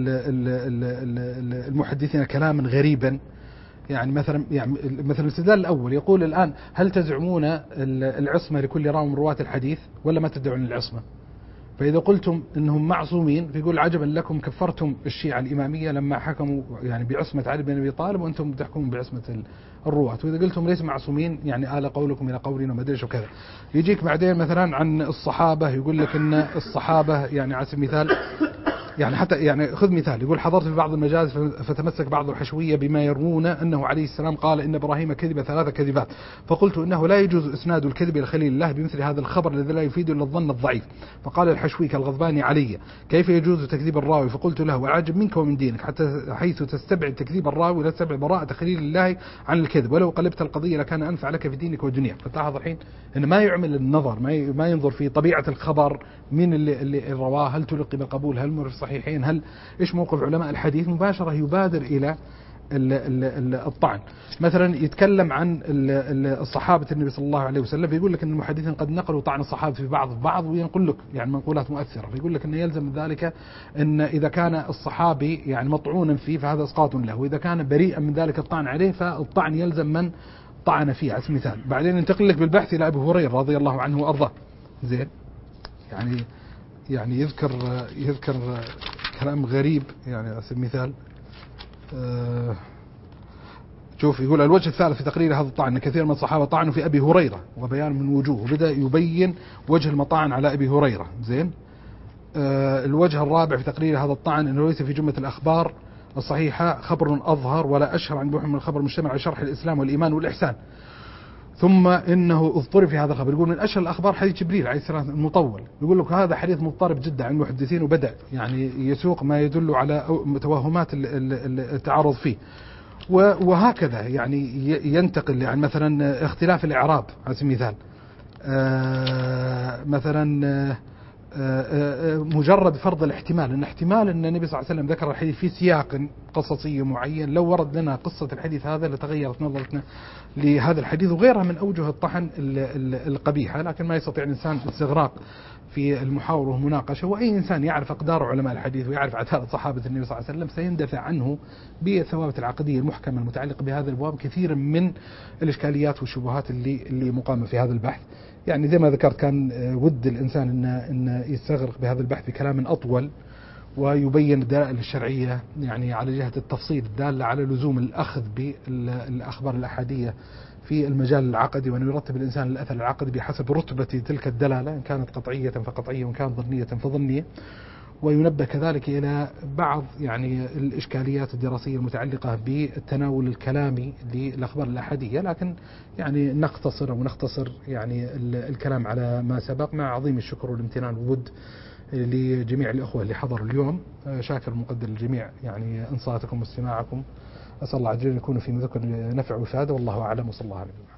S1: المحدثين كلاما غريبا. يعني مثلا الاستدلال الأول يقول الآن هل تزعمون العصمة لكل راوي من رواة الحديث ولا ما تدعون العصمة؟ فإذا قلتم إنهم معصومين فيقول عجبا لكم كفرتم الشيعة الإمامية لما حكموا يعني بعصمة علي بن أبي طالب وأنتم تحكمون بعصمة الرواة، وإذا قلتم ليس معصومين يعني آل قولكم إلى قولنا وما أدري وكذا. يجيك بعدين مثلا عن الصحابة يقول لك إن الصحابة يعني على سبيل المثال يعني حتى يعني خذ مثال، يقول حضرت في بعض المجالس فتمسك بعض الحشوية بما يروون أنه عليه السلام قال إن إبراهيم كذب 3 كذبات، فقلت إنه لا يجوز إسناد الكذب إلى خليل الله بمثل هذا الخبر الذي لا يفيد إلا الظن الضعيف. فقال الحشوي كالغضبان علي كيف يجوز تكذيب الراوي؟ فقلت له والعجب منك ومن دينك حتى حيث تستبعد تكذيب الراوي ولا تستبعد براءة خليل الله عن الكذب، ولو قلبت القضية لكان أنفع لك في دينك ودنياك. فتلاحظ الحين إنه ما يعمل النظر، ما ينظر في طبيعة الخبر، من اللي رواه، هل تلقي بالقبول، هل مر في الصحيحين، هل ايش موقف علماء الحديث، مباشرة يبادر إلى الطعن. مثلا يتكلم عن الصحابة النبي صلى الله عليه وسلم، فيقول لك أن المحدثين قد نقلوا طعن الصحابة في بعض وينقل لك يعني منقولات مؤثرة، فيقول لك أنه يلزم من ذلك أن إذا كان الصحابي يعني مطعونا فيه فهذا إسقاط له، وإذا كان بريئا من ذلك الطعن عليه فالطعن يلزم من طعن فيه على سبيل المثال. بعدين ينتقل لك بالبحث إلى أبي هريرة رضي الله عنه وأرضاه. زين، يعني يذكر كلام غريب يعني على سبيل المثال. شوف يقول الوجه الثالث في تقرير هذا الطعن أن كثير من الصحابة طعنوا في أبي هريرة وبيان من وجوه، وبدأ يبين وجه المطعن على أبي هريرة. زين، الوجه الرابع في تقرير هذا الطعن أنه ليس في جملة الأخبار الصحيحة خبر أظهر ولا أشهر عن بوح من الخبر المجتمع على شرح الإسلام والإيمان والإحسان. ثم إنه اضطرب في هذا الخبر، يقول من أشهر الأخبار حديث جبريل عليه السلام المطول، يقول لك هذا حديث مضطرب جدا عن المحدثين، وبدأ يعني يسوق ما يدل على توهمات التعارض فيه. وهكذا يعني ينتقل يعني مثلا اختلاف الإعراب على سبيل المثال، مثلا مجرد فرض الاحتمال، ان احتمال ان النبي صلى الله عليه وسلم ذكر الحديث في سياق قصصي معين، لو ورد لنا قصة الحديث هذا لتغيرت نظرتنا لهذا الحديث، وغيرها من أوجه الطحن القبيحة. لكن ما يستطيع الإنسان الاستغراق في المحاورة والمناقشة، وأي إنسان يعرف أقدار علماء الحديث ويعرف عدالة صحابة النبي صلى الله عليه وسلم سيندفع عنه بالثوابت العقدية المحكمة المتعلقة بهذا الأبواب كثيرا من الإشكاليات والشبهات اللي مقامة في هذا البحث. يعني زي ما ذكرت كان ود الإنسان إن يستغرق بهذا البحث بكلام أطول ويبين الدلائل الشرعية يعني على جهة التفصيل الدالة على لزوم الأخذ بالأخبار الأحادية في المجال العقدي، وأن يرتب الإنسان الأثر العقدي بحسب رتبة تلك الدلالة، إن كانت قطعية فقطعية وإن كانت ظنية فظنية. وينبه كذلك إلى بعض يعني الإشكاليات الدراسية المتعلقة بالتناول الكلامي للأخبار الأحادية، لكن يعني نختصر يعني الكلام على ما سبق، مع عظيم الشكر والامتنان والود لجميع الأخوة اللي حضروا اليوم. شاكر مقدر الجميع يعني انصاتكم واستماعكم، أسأل الله عز وجل يكون في مذكر نفع وفادة، والله أعلم، وصلى الله عليه وسلم.